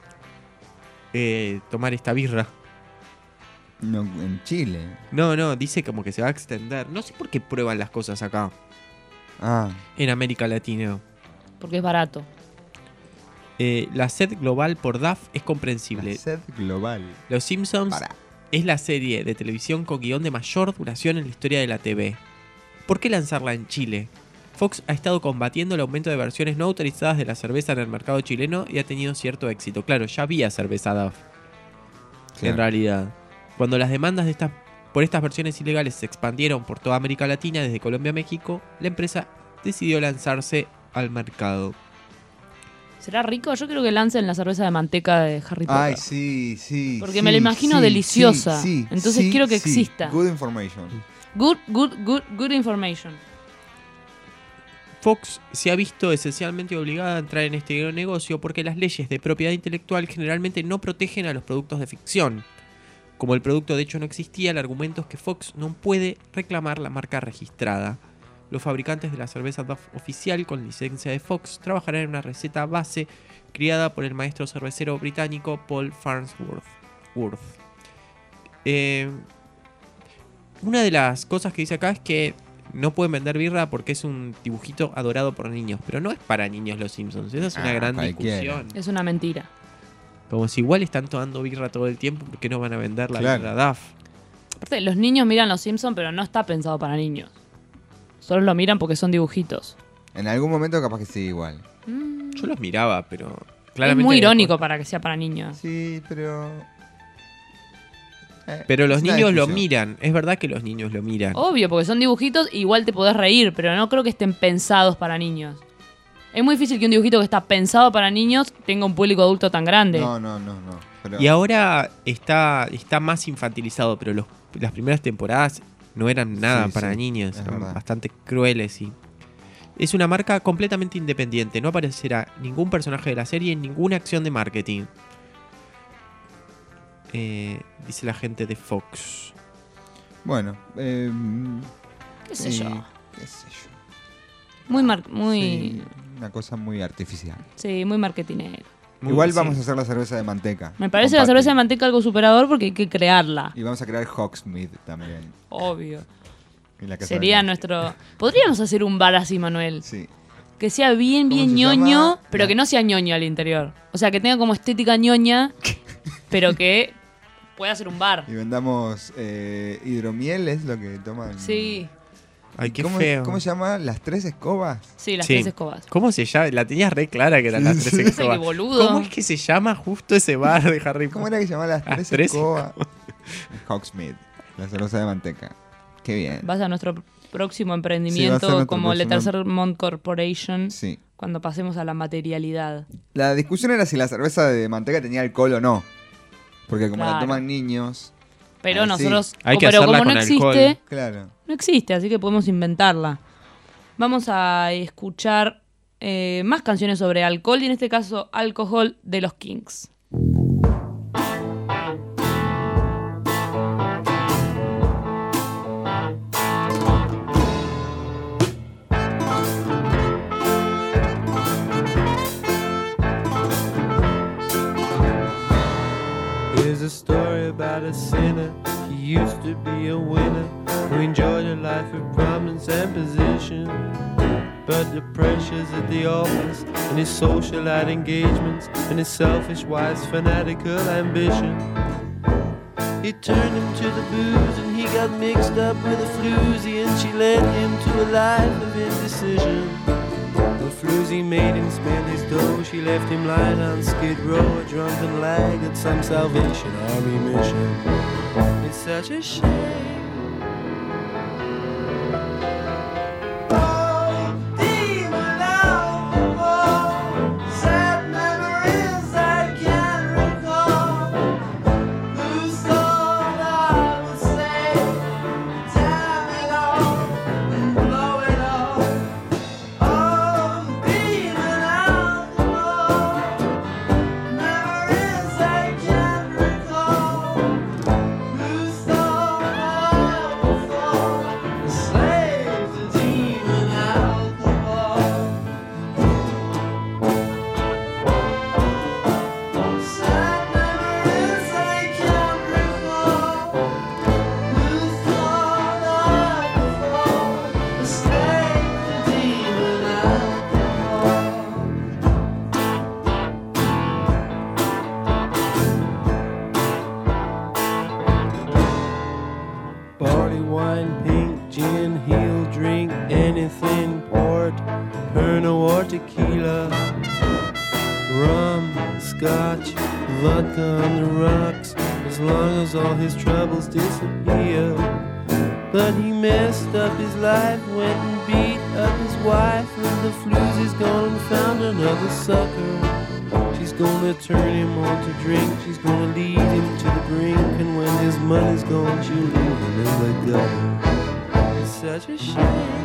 tomar esta birra. No, en Chile. No, dice como que se va a extender. No sé por qué prueban las cosas acá. En América Latina. Porque es barato. La sed global por DAF es comprensible. La sed global. Los Simpsons es la serie de televisión con guión de mayor duración en la historia de la TV. ¿Por qué lanzarla en Chile? Fox ha estado combatiendo el aumento de versiones no autorizadas de la cerveza en el mercado chileno y ha tenido cierto éxito. Claro, ya había cerveza DAF. En realidad. Cuando las demandas por estas versiones ilegales se expandieron por toda América Latina, desde Colombia a México, la empresa decidió lanzarse al mercado. ¿Será rico? Yo creo que lancen la cerveza de manteca de Harry Potter. Ay, sí. Porque me la imagino deliciosa. Entonces quiero que exista. Good information. Good information. Fox se ha visto esencialmente obligada a entrar en este gran negocio porque las leyes de propiedad intelectual generalmente no protegen a los productos de ficción. Como el producto de hecho no existía, el argumento es que Fox no puede reclamar la marca registrada. Los fabricantes de la cerveza DAF oficial con licencia de Fox trabajarán en una receta base criada por el maestro cervecero británico Paul Farnsworth. Una de las cosas que dice acá es que no pueden vender birra porque es un dibujito adorado por niños. Pero no es para niños los Simpsons, esa es una gran discusión. Es una mentira. Como si igual están tomando birra todo el tiempo, ¿por qué no van a vender la birra DAF? Aparte, los niños miran Los Simpsons, pero no está pensado para niños. Solo lo miran porque son dibujitos. En algún momento capaz que sí, igual. Yo los miraba, pero claramente es muy irónico para que sea para niños. Sí, pero... Pero los niños lo miran. Es verdad que los niños lo miran. Obvio, porque son dibujitos, igual te podés reír, pero no creo que estén pensados para niños. Es muy difícil que un dibujito que está pensado para niños tenga un público adulto tan grande. No. Pero... Y ahora está más infantilizado, pero las primeras temporadas no eran nada para niños. Eran bastante crueles. Y es una marca completamente independiente. No aparecerá ningún personaje de la serie en ninguna acción de marketing. Dice la gente de Fox. Bueno, ¿Qué sé yo? Muy sí, una cosa muy artificial. Sí, muy marketinero. Igual vamos a hacer la cerveza de manteca. Me parece la cerveza de manteca algo superador porque hay que crearla. Y vamos a crear Hogsmeade también. Obvio. Sería nuestro... Podríamos hacer un bar así, Manuel. Sí. Que sea bien ñoño, pero que no sea ñoño al interior. O sea, que tenga como estética ñoña, pero que pueda ser un bar. Y vendamos hidromiel, es lo que toman. Sí. Ay, qué feo. ¿Cómo se llama? ¿Las tres escobas? Sí, las tres escobas. ¿Cómo se llama? La tenías re clara que eran las tres escobas. Qué boludo. ¿Cómo es que se llama justo ese bar de Harry Potter? ¿Cómo era que se llama las tres escobas? Hogsmeade, la cerveza de manteca. Qué bien. Vas a nuestro próximo emprendimiento como Le Tercermont Corporation. Sí. Cuando pasemos a la materialidad. La discusión era si la cerveza de manteca tenía alcohol o no. Porque como la toman niños... Pero nosotros, hay que pero hacerla como con no existe, alcohol. Claro. No existe, así que podemos inventarla. Vamos a escuchar más canciones sobre alcohol y en este caso alcohol de los Kings. Here's a story about a sinner. He used to be a winner who enjoyed a life of prominence and position. But the pressures at the office and his socialite engagements and his selfish wife's fanatical ambition He turned him to the booze and he got mixed up with a floozy, and she led him to a life of indecision. The floozy made him spend his dough. She left him lying on Skid Row, a drunken lag at some Salvation Army mission. It's such a shame. Disappear, but he messed up his life, went and beat up his wife, and the floozy's gone and found another sucker. She's gonna turn him on to drink, she's gonna lead him to the brink, and when his money's gone, she'll leave him in the gutter. It's such a shame.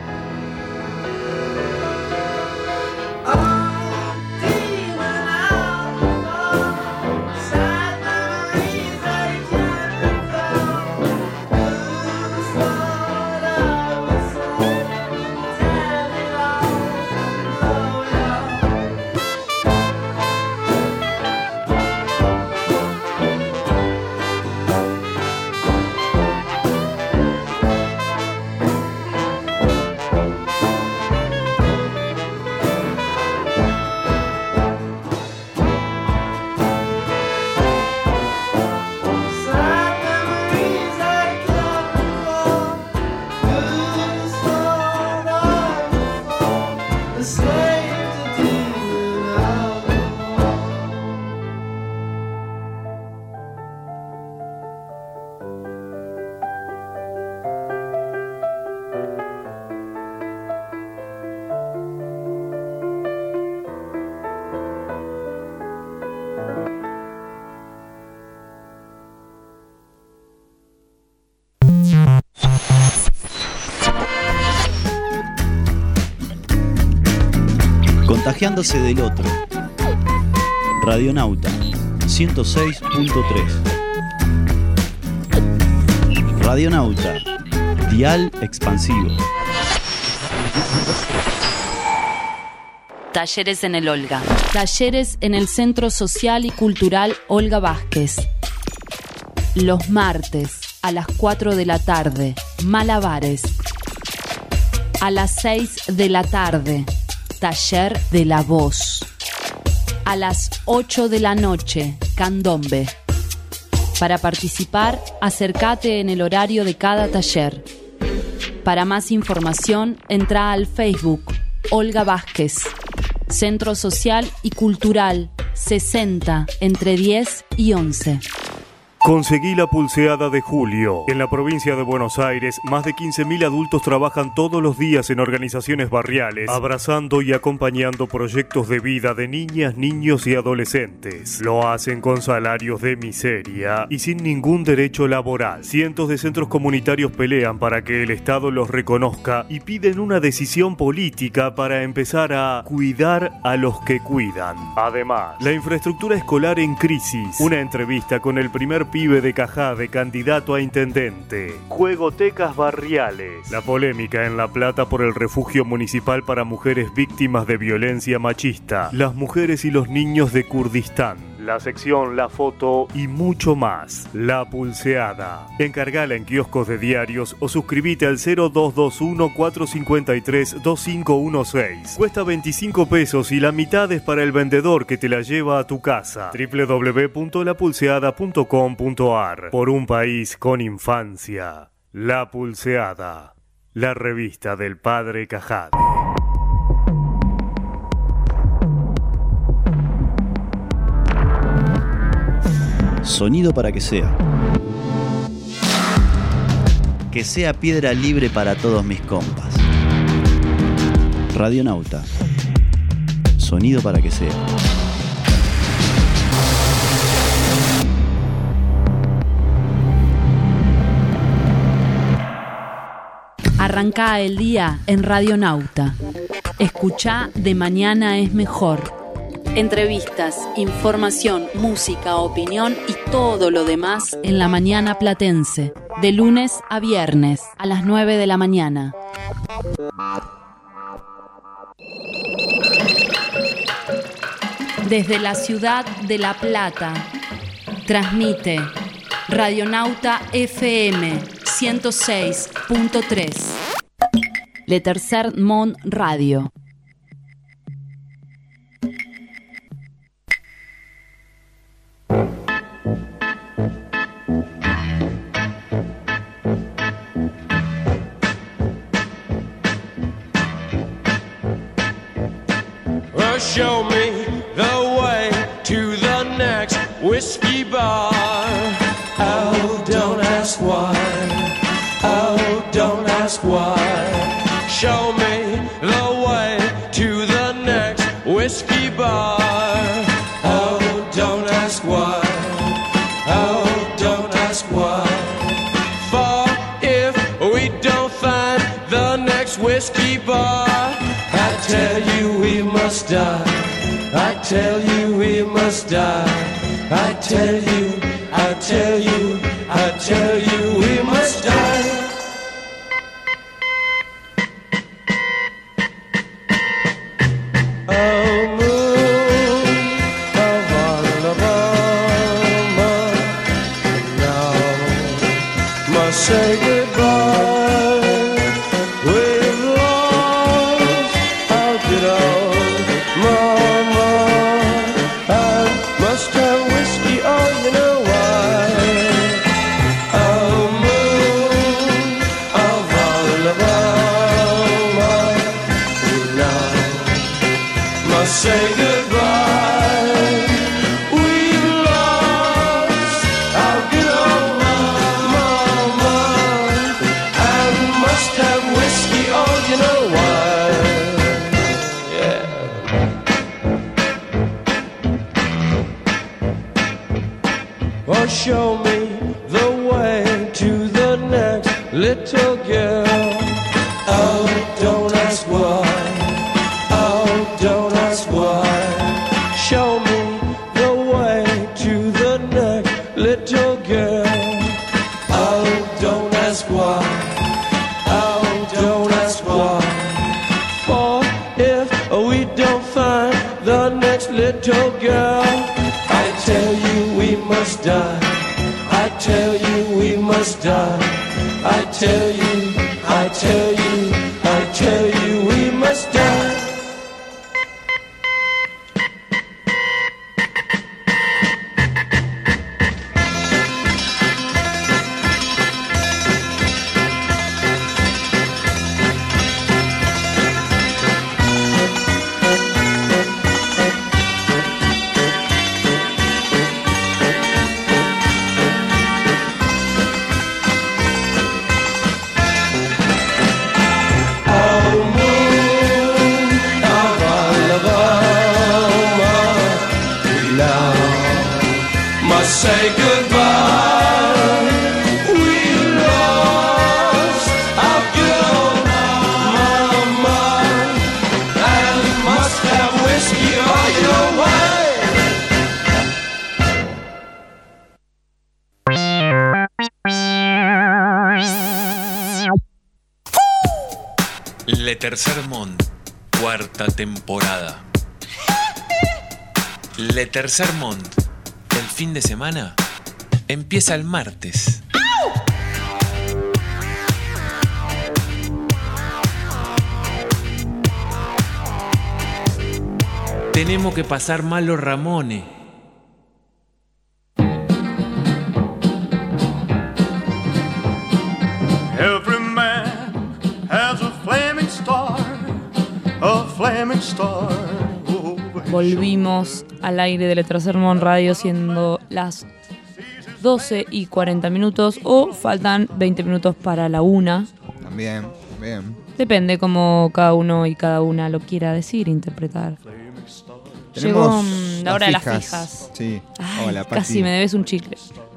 Contagiándose del otro. Radionauta 106.3. Radionauta, dial expansivo. Talleres en el Olga. Talleres en el Centro Social y Cultural Olga Vázquez. Los martes a las 4 de la tarde, malabares. A las 6 de la tarde, taller de la voz. A las 8 de la noche, candombe. Para participar, acércate en el horario de cada taller. Para más información, entra al Facebook Olga Vázquez. Centro Social y Cultural 60 entre 10 y 11. Conseguí la pulseada de julio. En la provincia de Buenos Aires, más de 15.000 adultos trabajan todos los días en organizaciones barriales, abrazando y acompañando proyectos de vida de niñas, niños y adolescentes. Lo hacen con salarios de miseria y sin ningún derecho laboral. Cientos de centros comunitarios pelean para que el Estado los reconozca y piden una decisión política para empezar a cuidar a los que cuidan. Además, la infraestructura escolar en crisis. Una entrevista con el primer pibe de Cajade, candidato a intendente. Juegotecas barriales. La polémica en La Plata por el refugio municipal para mujeres víctimas de violencia machista. Las mujeres y los niños de Kurdistán. la sección, la foto y mucho más. La Pulseada. Encargala en kioscos de diarios o suscríbete al 0221-453-2516. Cuesta 25 pesos y la mitad es para el vendedor que te la lleva a tu casa. www.lapulseada.com.ar. Por un país con infancia. La Pulseada. La revista del Padre Cajade. Sonido para que sea. Que sea piedra libre para todos mis compas. Radionauta. Sonido para que sea. Arrancá el día en Radionauta. Escuchá De Mañana es Mejor. Entrevistas, información, música, opinión y todo lo demás en la mañana platense. De lunes a viernes a las 9 de la mañana. Desde la ciudad de La Plata, transmite Radionauta FM 106.3. Le Tercer Món Radio. Show me the way to the next whiskey bar. Oh, don't ask why. Oh, don't ask why. Show me the way to the next whiskey bar. Oh, don't ask why. Oh, don't ask why. For if we don't find the next whiskey bar, I tell you we must die. I tell you we must die. I tell you, I tell you, I tell you we must die. Oh moon of Alabama, now must say goodbye. Say goodbye. We've lost our good old mama, and must have whiskey. Oh, you know why? Yeah. Well, show me the way to the next little girl. Oh, don't ask why. Don't ask why. Show me the way to the next little girl. Oh, don't ask why. Oh, don't ask why. For if we don't find the next little girl, I tell you we must die. I tell you we must die. I tell you, I tell you, I tell you we must die. Say goodbye. We lost our good old mama, and must have whiskey all your way. Le Tercer Món, cuarta temporada. Le Tercer Món, del fin de semana empieza el martes. Tenemos que pasar mal los Ramones. Every man has a flaming star, a flaming star. Volvimos al aire de Letra Sermón Radio siendo las 12:40 o faltan 20 minutos para la 1. También, bien. Depende cómo cada uno y cada una lo quiera decir, interpretar. Llegó la hora de las fijas. Sí. Ay, Hola, Pati. casi me debes un chicle.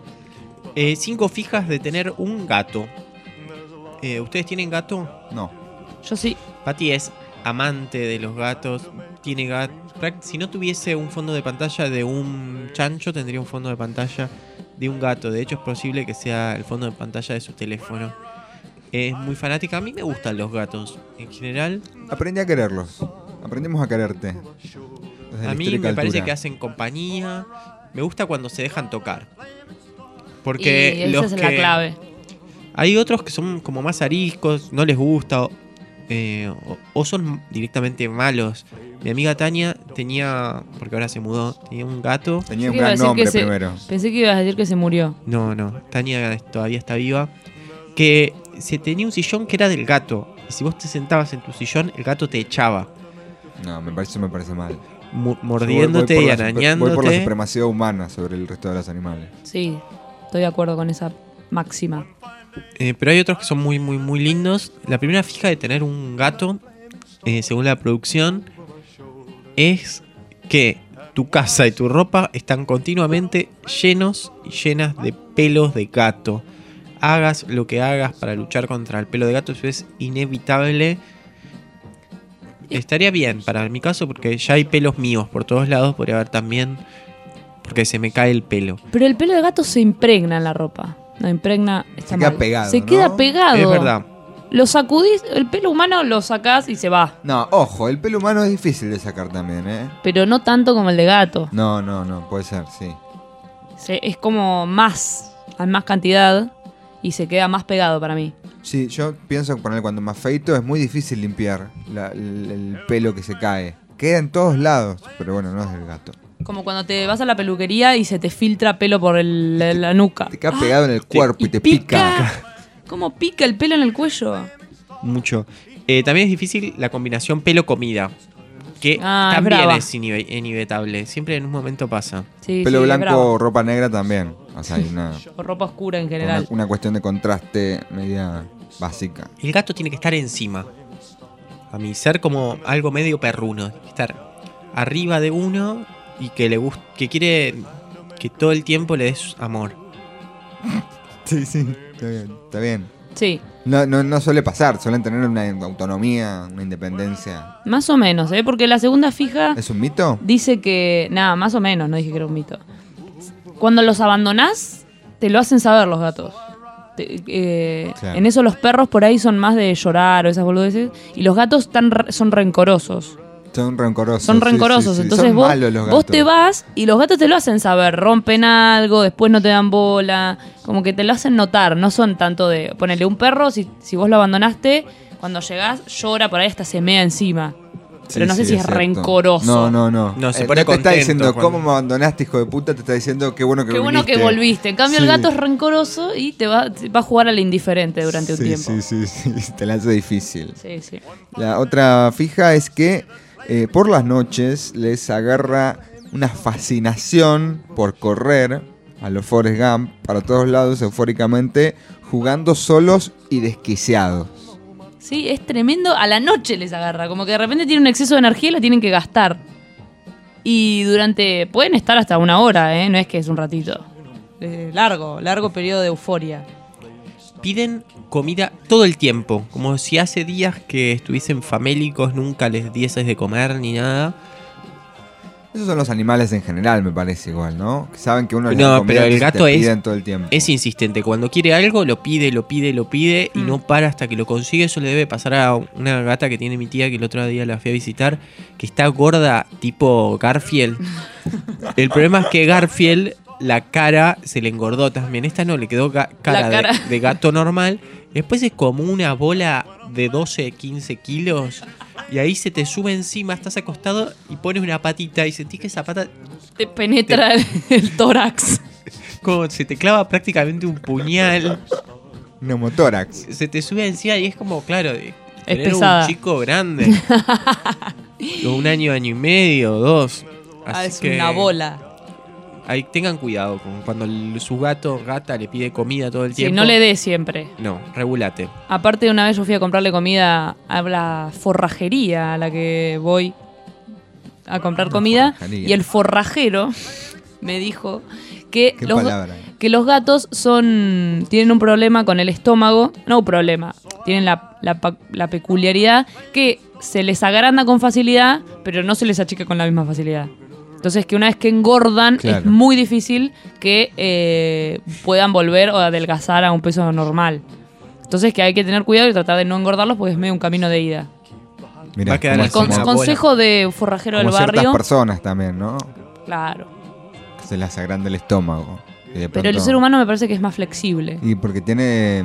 5 fijas de tener un gato. ¿Ustedes tienen gato? No. Yo sí. Pati es amante de los gatos. Tiene gato. Si no tuviese un fondo de pantalla de un chancho, tendría un fondo de pantalla de un gato. De hecho, es posible que sea el fondo de pantalla de su teléfono. Es muy fanática. A mí me gustan los gatos. En general. Aprendí a quererlos. Aprendimos a quererte. Desde A la mí histórica me parece altura. que hacen compañía. Me gusta cuando se dejan tocar. Porque y esa es la clave. Hay otros que son como más ariscos, no les gusta, o son directamente malos. Mi amiga Tania tenía, porque ahora se mudó, tenía un gato. Tenía un gran nombre primero. Pensé que ibas a decir que se murió. No, Tania todavía está viva. Que se tenía un sillón que era del gato. Y si vos te sentabas en tu sillón, el gato te echaba. No, me parece mal. Mordiéndote Voy y por la arañándote. supremacía humana sobre el resto de los animales. Sí, estoy de acuerdo con esa máxima. Pero hay otros que son muy, muy, muy lindos. La primera fija de tener un gato, según la producción, es que tu casa y tu ropa están continuamente llenos y llenas de pelos de gato. Hagas lo que hagas para luchar contra el pelo de gato, eso es inevitable. Estaría bien para mi caso porque ya hay pelos míos por todos lados. Podría haber también porque se me cae el pelo. Pero el pelo de gato se impregna en la ropa. No impregna, está Se queda mal. pegado, Se ¿no? queda pegado. Es verdad. Lo sacudís, el pelo humano lo sacás y se va. No, ojo, el pelo humano es difícil de sacar también, ¿eh? Pero no tanto como el de gato. No, puede ser, sí. Es como más, a más cantidad y se queda más pegado para mí. Sí, yo pienso que cuando me afeito es muy difícil limpiar el pelo que se cae. Queda en todos lados, pero bueno, no es del gato. Como cuando te vas a la peluquería y se te filtra pelo por la nuca. Te queda pegado en el cuerpo y te pica. ¿Cómo pica el pelo en el cuello? Mucho. También es difícil la combinación pelo-comida. Que es también brava. es inevitable. Siempre en un momento pasa. Sí, Pelo sí, es blanco, bravo. ropa negra también. O sea, hay O ropa oscura en general. una cuestión de contraste media básica. El gato tiene que estar encima. A mi ser como algo medio perruno. Estar arriba de uno y que le guste, que quiere que todo el tiempo le des amor. Sí, está bien. Sí, No suele pasar, suelen tener una autonomía, una independencia. más o menos, porque la segunda fija ¿Es un mito? dice que... Nada, más o menos, no dije que era un mito. Cuando los abandonás, te lo hacen saber los gatos. Claro. En eso los perros por ahí son más de llorar o esas boludeces. Y los gatos son rencorosos. Son rencorosos. Son rencorosos. Sí. Entonces Son vos, malos los vos gatos. te vas y los gatos te lo hacen saber. Rompen algo, después no te dan bola. Como que te lo hacen notar. No son tanto de... Ponele un perro, si vos lo abandonaste, cuando llegás llora por ahí hasta se mea encima. Pero no sé si es cierto. rencoroso. No, se pone te está contento diciendo, cuando- ¿cómo me abandonaste, hijo de puta? Te está diciendo, qué bueno que Qué bueno que volviste. En cambio, Sí. el gato es rencoroso y te va a jugar al indiferente durante un tiempo. Sí, te la hace difícil. Sí. La otra fija es que por las noches les agarra una fascinación por correr a los Forrest Gump para todos lados eufóricamente, jugando solos y desquiciados. Sí, es tremendo. A la noche les agarra. Como que de repente tienen un exceso de energía y la tienen que gastar. Y pueden estar hasta 1 hora, no es que es un ratito. Largo periodo de euforia. Piden comida todo el tiempo. Como si hace días que estuviesen famélicos, nunca les dieses de comer ni nada. Esos son los animales en general, me parece igual, ¿no? Que saben que uno les da No, comida, pero el entonces gato te piden todo el tiempo. es insistente. Cuando quiere algo, lo pide y no para hasta que lo consigue. Eso le debe pasar a una gata que tiene mi tía, que el otro día la fui a visitar, que está gorda tipo Garfield. El problema es que Garfield la cara se le engordó también. Esta no, le quedó cara, La cara. de gato normal. Después es como una bola de 12, 15 kilos. Y ahí se te sube encima, estás acostado y pones una patita y sentís que esa pata Te penetra el tórax. como se te clava prácticamente un puñal. Neumotórax. Se te sube encima y es como, claro, tener pesada. un chico grande. Un año y medio, 2. Así Es que una bola. ahí tengan cuidado con cuando su gato, gata, le pide comida todo el Sí, tiempo. no le dé siempre. No, regulate. Aparte, una vez yo fui a comprarle comida a la forrajería a la que voy a comprar comida. forrajería. Y el forrajero me dijo que ¿Qué palabra? que los gatos tienen un problema con el estómago. No un problema, tienen la peculiaridad que se les agranda con facilidad, pero no se les achica con la misma facilidad. Entonces, que una vez que engordan, Claro. es muy difícil que puedan volver o adelgazar a un peso normal. Entonces, que hay que tener cuidado y tratar de no engordarlos porque es medio un camino de ida. Mirá, Va a quedar como- así. como- Consejo de forrajero como del ciertas barrio. personas también, ¿no? Claro. Que se les agranda el estómago. Y de Pero el pronto- ser humano me parece que es más flexible. Y porque tiene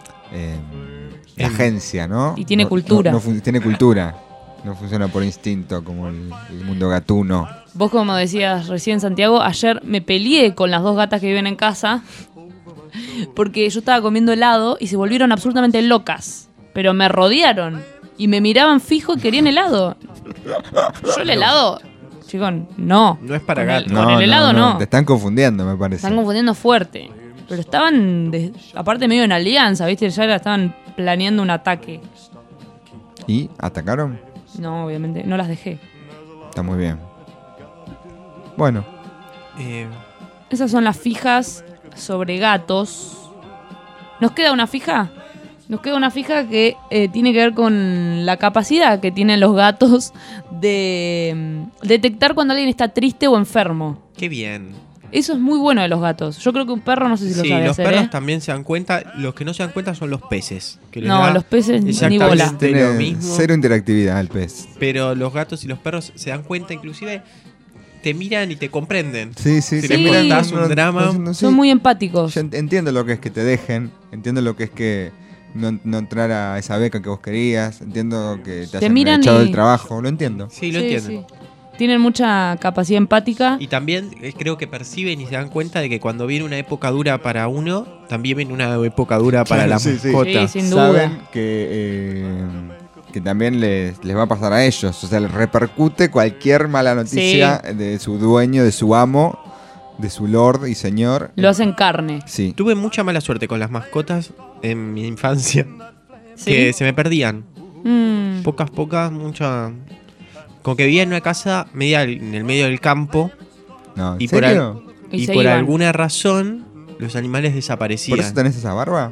agencia, ¿no? Y tiene No- cultura. tiene cultura. No funciona por instinto como el mundo gatuno. Vos, como decías recién, Santiago, ayer me peleé con las dos gatas que viven en casa porque yo estaba comiendo helado y se volvieron absolutamente locas. Pero me rodearon y me miraban fijo y querían helado. Yo el helado, chicos, no. No es para Con el- gatos. con el helado no. Te están confundiendo, me parece. Están confundiendo fuerte. Pero estaban, aparte medio en alianza, ¿viste? Ya estaban planeando un ataque. ¿Y atacaron? No, obviamente, no las dejé. Está muy bien. Bueno, Esas son las fijas sobre gatos. ¿Nos queda una fija? Nos queda una fija que tiene que ver con la capacidad que tienen los gatos de detectar cuando alguien está triste o enfermo. Qué bien. Eso es muy bueno de los gatos. Yo creo que un perro no sé si lo Sí, sabe los hacer, perros ¿eh? también se dan cuenta. Los que no se dan cuenta son los peces. Que les No, da los peces ni exactamente bola. tiene lo mismo. cero interactividad el pez. Pero los gatos y los perros se dan cuenta, inclusive te miran y te comprenden. Sí, sí, Si te les miran, contás no- un drama. no- sí. Son muy empáticos. Yo entiendo lo que es que te dejen, entiendo lo que es que no entrar a esa beca que vos querías, entiendo que te hayan miran echado y- del trabajo, lo entiendo. Sí, lo entienden. sí. Tienen mucha capacidad empática. Y también creo que perciben y se dan cuenta de que cuando viene una época dura para uno, también viene una época dura para la Sí, sí. mascota. Sí, sin duda. Saben que también les va a pasar a ellos, o sea, les repercute cualquier mala noticia de su dueño, de su amo, de su lord y señor. Lo hacen carne. Sí. Tuve mucha mala suerte con las mascotas en mi infancia. ¿Sí? Que se me perdían. Mm. Pocas, Ah, muchas. Como que vivía en una casa en el medio del campo. No, ¿en Y serio? Y se por iban. alguna razón los animales ¿Por desaparecían. eso tenés esa barba?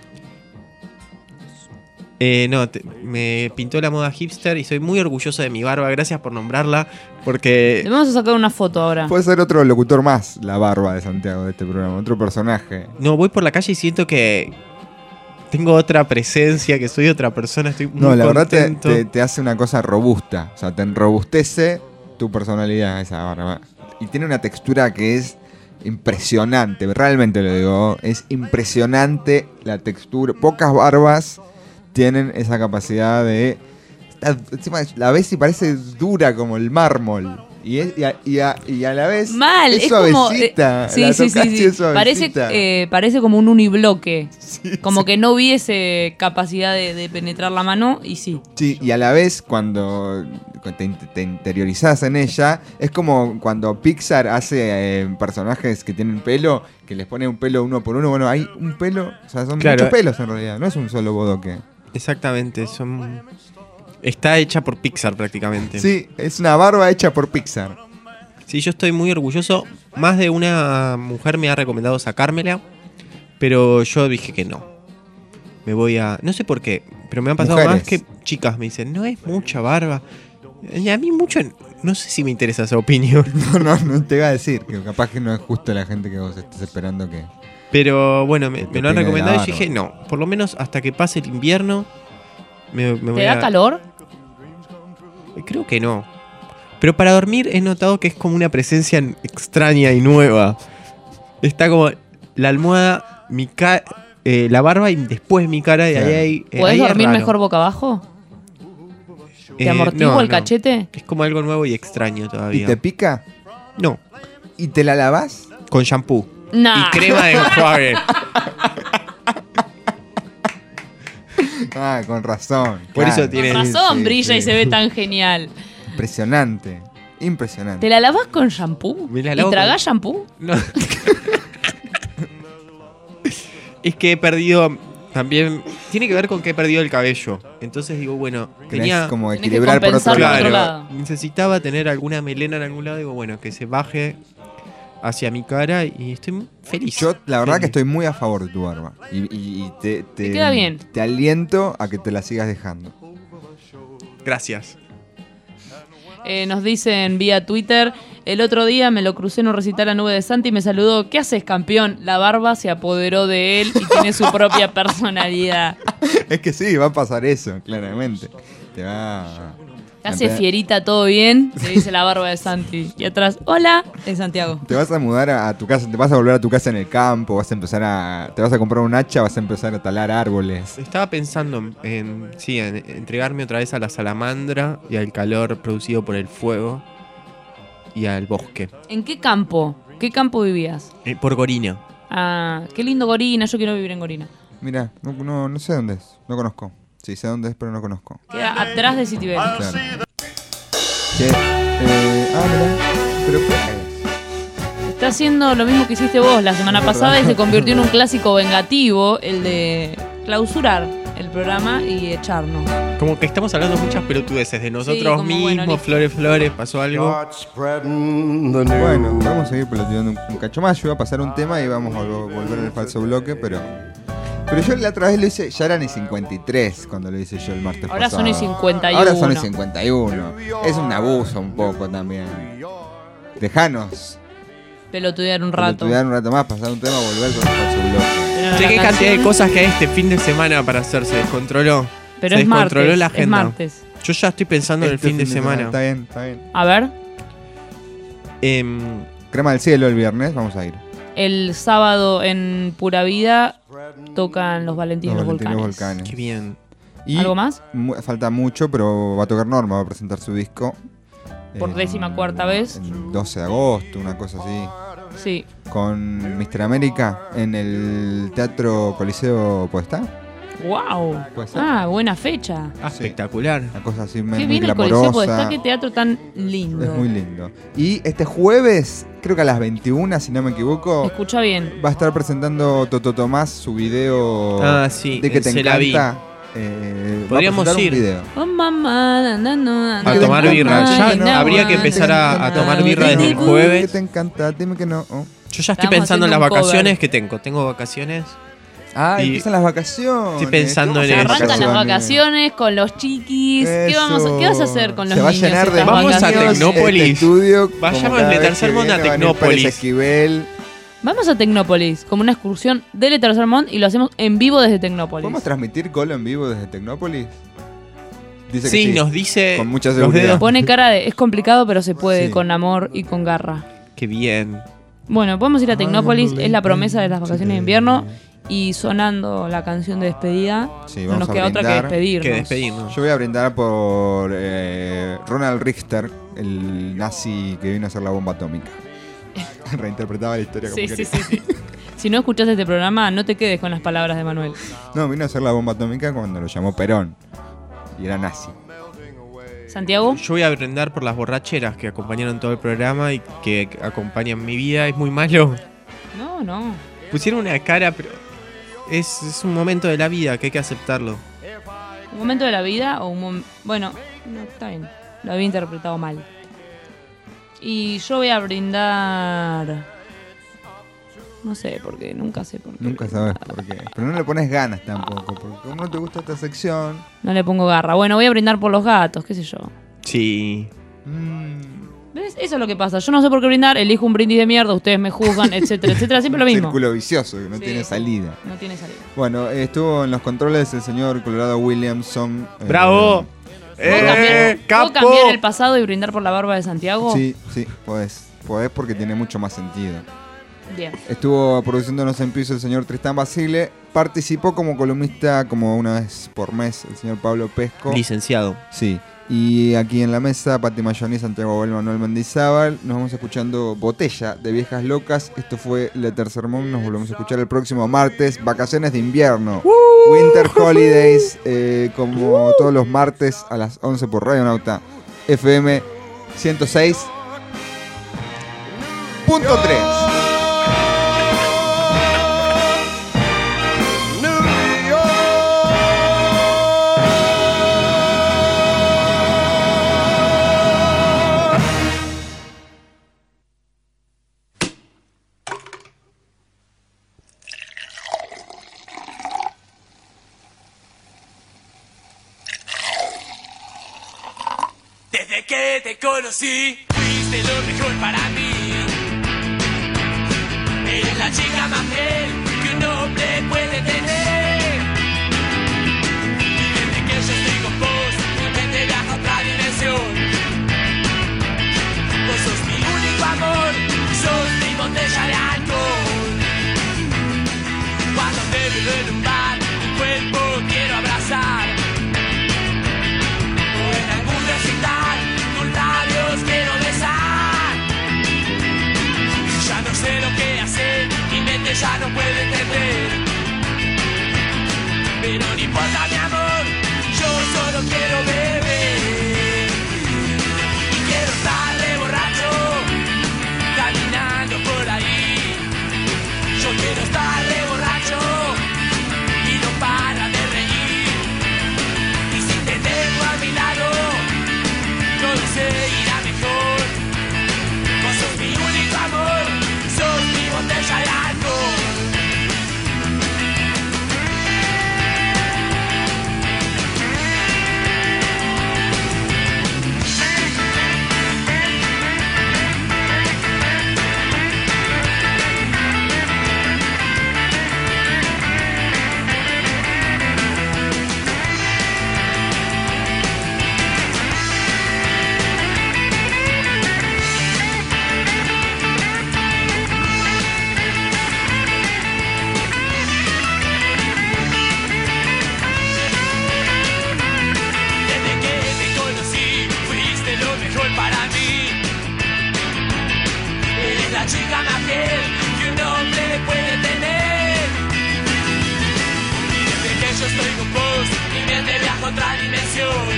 No, me pintó la moda hipster y soy muy orgulloso de mi barba. Gracias por nombrarla. Porque Le vamos a sacar una foto ahora. Puede ser otro locutor más, la barba de Santiago de este programa, otro personaje. no, voy por la calle y siento que tengo otra presencia, que soy otra persona. Estoy muy No, la verdad contento. te hace una cosa robusta, o sea, te enrobustece tu personalidad esa barba. Y tiene una textura que es impresionante, realmente lo digo, es impresionante la textura. Pocas barbas tienen esa capacidad de... Encima la ves y parece dura como el mármol. Y a la vez Mal, es es como. suavecita. Sí, la sí, sí, tocás y sí. es suavecita. Parece como un unibloque. Como que no hubiese capacidad de penetrar la mano y sí. Sí, y a la vez cuando te interiorizás en ella, es como cuando Pixar hace personajes que tienen pelo, que les pone un pelo uno por uno. Bueno, hay un pelo, o sea, son Claro. muchos pelos en realidad, no es un solo bodoque. Exactamente, está hecha por Pixar prácticamente. Sí, es una barba hecha por Pixar. Sí, yo estoy muy orgulloso. Más de una mujer me ha recomendado sacármela, pero yo dije que no. Me voy a... No sé por qué, pero me han pasado Mujeres. más que chicas me dicen, no es mucha barba. Y a mí mucho... No sé si me interesa esa opinión. No te iba a decir, que capaz que no es justo la gente que vos estés esperando que... Pero bueno, me lo han opina de la recomendado y barba? yo dije, no, por lo menos hasta que pase el invierno me ¿Te voy da a... calor? Creo que no. Pero para dormir he notado que es como una presencia extraña y nueva. Está como la almohada, la barba y después mi cara. Y Claro. ahí ¿Podés ahí es dormir raro. mejor boca abajo? ¿Te amortigua no, el no. cachete? Es como algo nuevo y extraño todavía. ¿Y te pica? No. ¿Y te la lavas? Con shampoo. Nah. Y crema de enjuague. Ah, con razón. Por claro. eso tiene- Con razón Sí, brilla y sí. se ve tan genial. Impresionante. Impresionante. ¿Te la lavas con shampoo? Me la ¿Y lavo tragás con- shampoo? No. Es que he perdido. También. Tiene que ver con que he perdido el cabello. Entonces digo, bueno, Querés tenía. como Tenés que equilibrar por otro compensar por lado. otro lado. Necesitaba tener alguna melena en algún lado. Digo, bueno, que se baje hacia mi cara y estoy muy feliz. Yo, la verdad, que Feliz. estoy muy a favor de tu barba. Y te queda bien. Te aliento a que te la sigas dejando. Gracias. Nos dicen vía Twitter, el otro día me lo crucé en un recital a Nube de Santi y me saludó. ¿Qué haces, campeón? La barba se apoderó de él y tiene su propia personalidad. Es que sí, va a pasar eso, claramente. Te va. ¿Qué hace fierita? ¿Todo bien? Le dice la barba de Santi. Y atrás, hola, es Santiago. Te vas a mudar a tu casa, te vas a volver a tu casa en el campo, vas a empezar te vas a comprar un hacha, vas a empezar a talar árboles. Estaba pensando en entregarme otra vez a la salamandra y al calor producido por el fuego y al bosque. ¿En qué campo? ¿Qué campo vivías? Por Gorina. Ah, qué lindo Gorina, yo quiero vivir en Gorina. Mira, no sé dónde es, no conozco. Sí, sé dónde es, pero no conozco. Queda atrás de Citibel. Claro. Che, mira, pero ¿qué es? Está haciendo lo mismo que hiciste vos la semana pasada y se convirtió en un clásico vengativo, el de clausurar el programa y echarnos. Como que estamos hablando muchas pelotudeces de nosotros como, mismos, bueno, listo. flores, pasó algo. Bueno, vamos a seguir peloteando un cacho más. Yo iba a pasar un tema y vamos a volver al falso bloque, pero yo la otra vez lo hice, ya eran y 53 cuando lo hice yo el martes Ahora pasado. son y 51. Ahora son y 51. Es un abuso un poco también. Dejanos Pelotudear un rato. estudiar un rato más, pasar un tema, volver con el falso bloque. Pero Che, la qué cantidad de canción- cosas que hay este fin de semana para hacer, se descontroló. Pero se es descontroló martes, la es agenda. martes. Yo ya estoy pensando en el Este fin de semana. Está bien, está bien. A ver, Crema del Cielo el viernes, vamos a ir. el sábado en Pura Vida tocan los Valentinos Los Valentinos Volcanes. Volcanes. Qué bien. Y ¿Algo más? Falta mucho, pero va a tocar Norma, va a presentar su disco. Por 14ª vez. El 12 de agosto, una cosa así. Sí. Con Mr. América en el Teatro Coliseo Podestá. ¡Wow! Puede ser. Ah, buena fecha. Espectacular. Una cosa así Qué muy bien el glamorosa. Coliseo Podestá, qué teatro tan lindo. Es muy lindo. Y este jueves, creo que a las 21, si no me equivoco, Escucha bien. va a estar presentando Toto Tomás su video Ah, sí, de que te se la vi. encanta. Podríamos va a presentar ir. un video. Oh, mamá, A tomar birra. Ya habría que empezar a tomar birra desde el Que jueves. te encanta, dime que no. Oh. Yo ya estoy Estamos pensando en las haciendo un vacaciones que tengo. Tengo vacaciones. Ah, Y empiezan las vacaciones. estoy pensando en ¿Cómo eso. se Arrancan las vacaciones con los chiquis. ¿Qué vas a hacer con los Se va a niños llenar de estas Vamos a vacaciones? Tecnópolis. Este estudio, Vayamos como cada de vez Tercer que Mundo a viene, van ir Tecnópolis. Pérez Esquivel. Vamos a Tecnópolis, como una excursión del Tercer Mundo y lo hacemos en vivo desde Tecnópolis. ¿Podemos transmitir Colo en vivo desde Tecnópolis? Dice Sí, que nos dice con mucha los seguridad. dedos. Pone cara de, es complicado, pero se puede, Sí. con amor y con garra. Qué bien. Bueno, podemos ir a Tecnópolis, es la promesa de las vacaciones de invierno. Y sonando la canción de despedida, Sí, no vamos nos a queda otra que brindar. despedirnos. Que despedirnos. Yo voy a brindar por Ronald Richter, el nazi que vino a hacer la bomba atómica. Reinterpretaba la historia como Sí, sí, quería. sí, sí. Si no escuchaste este programa, no te quedes con las palabras de Manuel. No, vino a hacer la bomba atómica cuando lo llamó Perón. Y era nazi. Santiago, Yo voy a brindar por las borracheras que acompañaron todo el programa y que acompañan mi vida. Es muy malo. no. Pusieron una cara, pero es un momento de la vida que hay que aceptarlo. ¿Un momento de la vida o un momento? Bueno, no, está bien. Lo había interpretado mal. Y yo voy a brindar. No sé por qué, nunca sé por qué. Nunca sabes por qué. Pero no le pones ganas tampoco, porque como no te gusta esta sección. No le pongo garra. Bueno, voy a brindar por los gatos, qué sé yo. Sí. ¿Ves? Eso es lo que pasa. Yo no sé por qué brindar, elijo un brindis de mierda, ustedes me juzgan, etcétera, etcétera. Siempre lo mismo. Círculo vicioso que no Sí. tiene salida. No tiene salida. Bueno, estuvo en los controles el señor Colorado Williamson. ¡Bravo! ¿Puedo cambiar el pasado y brindar por la barba de Santiago? Sí, podés. Podés porque tiene mucho más sentido. Bien. Estuvo produciéndonos en piso el señor Tristán Basile. Participó como columnista como una vez por mes el señor Pablo Pesco. Licenciado. Sí. Y aquí en la mesa, Pati Mayoni, Santiago Abel, Manuel Mendizábal. Nos vamos escuchando Botella de Viejas Locas. Esto fue Letter Sermón. Nos volvemos a escuchar el próximo martes. Vacaciones de invierno. Winter Holidays. Como todos los martes a las 11 por Radio Nauta FM 106.3. Desde que te conocí, fuiste lo mejor para mí. Eres la chica más fiel que un hombre puede tener. Y desde que yo estoy con vos, mi mente viaja a otra dimensión. Vos sos mi único amor, sos mi botella de alcohol. Cuando te veo en un bar, tu cuerpo quiero abrazar. O en algún recital, tus labios quiero besar. Ya no sé lo que hacer, mi mente ya no puede entender. Pero no importa mi amor, yo solo quiero beber. Y quiero estar re borracho, caminando por ahí. Yo quiero estar re borracho y no para de reír. Y si te tengo a mi lado, todo se irá mejor. Vos sos mi único amor, sos mi botella de alcohol. Desde que te conocí, fuiste lo mejor para mí. Eres la chica más fiel que un hombre puede tener. Y desde que yo estoy con vos, mi mente viaja a otra dimensión.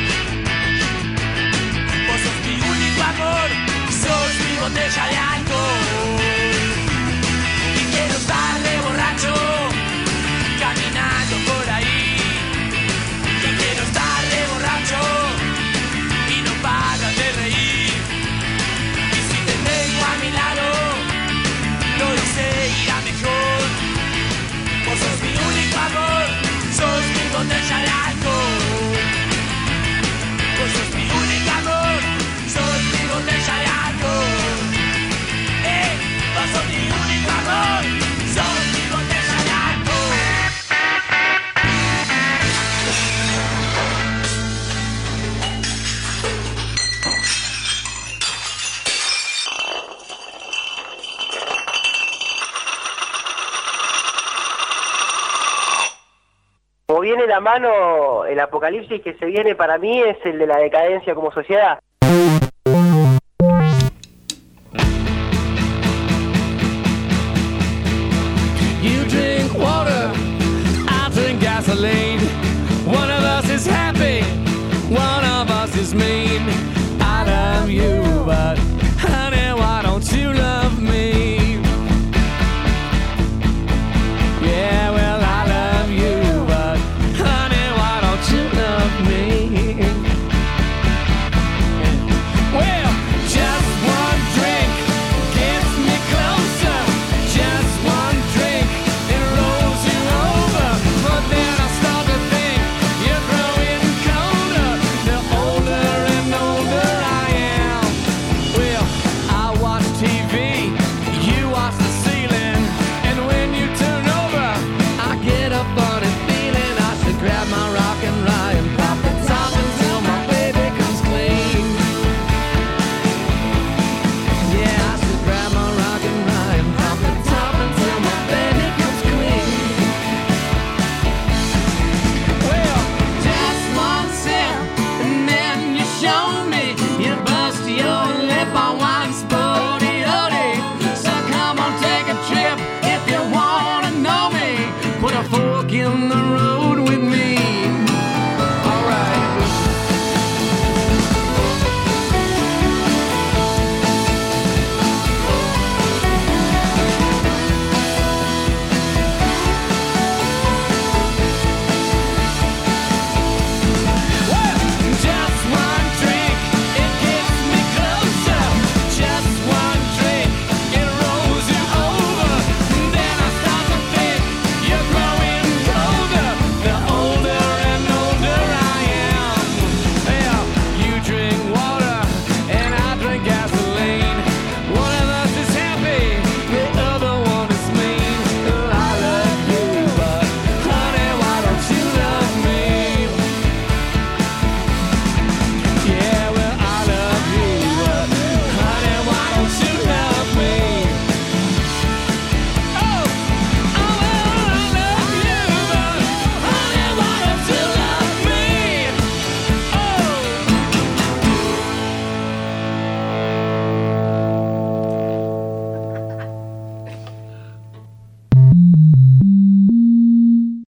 Vos sos mi único amor, sos mi botella de alcohol. Y quiero estar de borracho, caminando por ahí. Y quiero estar de borracho y no paras de reír. Y si te tengo a mi lado, todo se irá mejor. Vos sos mi único amor, sos mi botella de alcohol. Vos sos mi único amor, sos mi botella de alcohol. Vos sos mi único amor, sos mi botella de alcohol. Como viene la mano, el apocalipsis que se viene para mí es el de la decadencia como sociedad.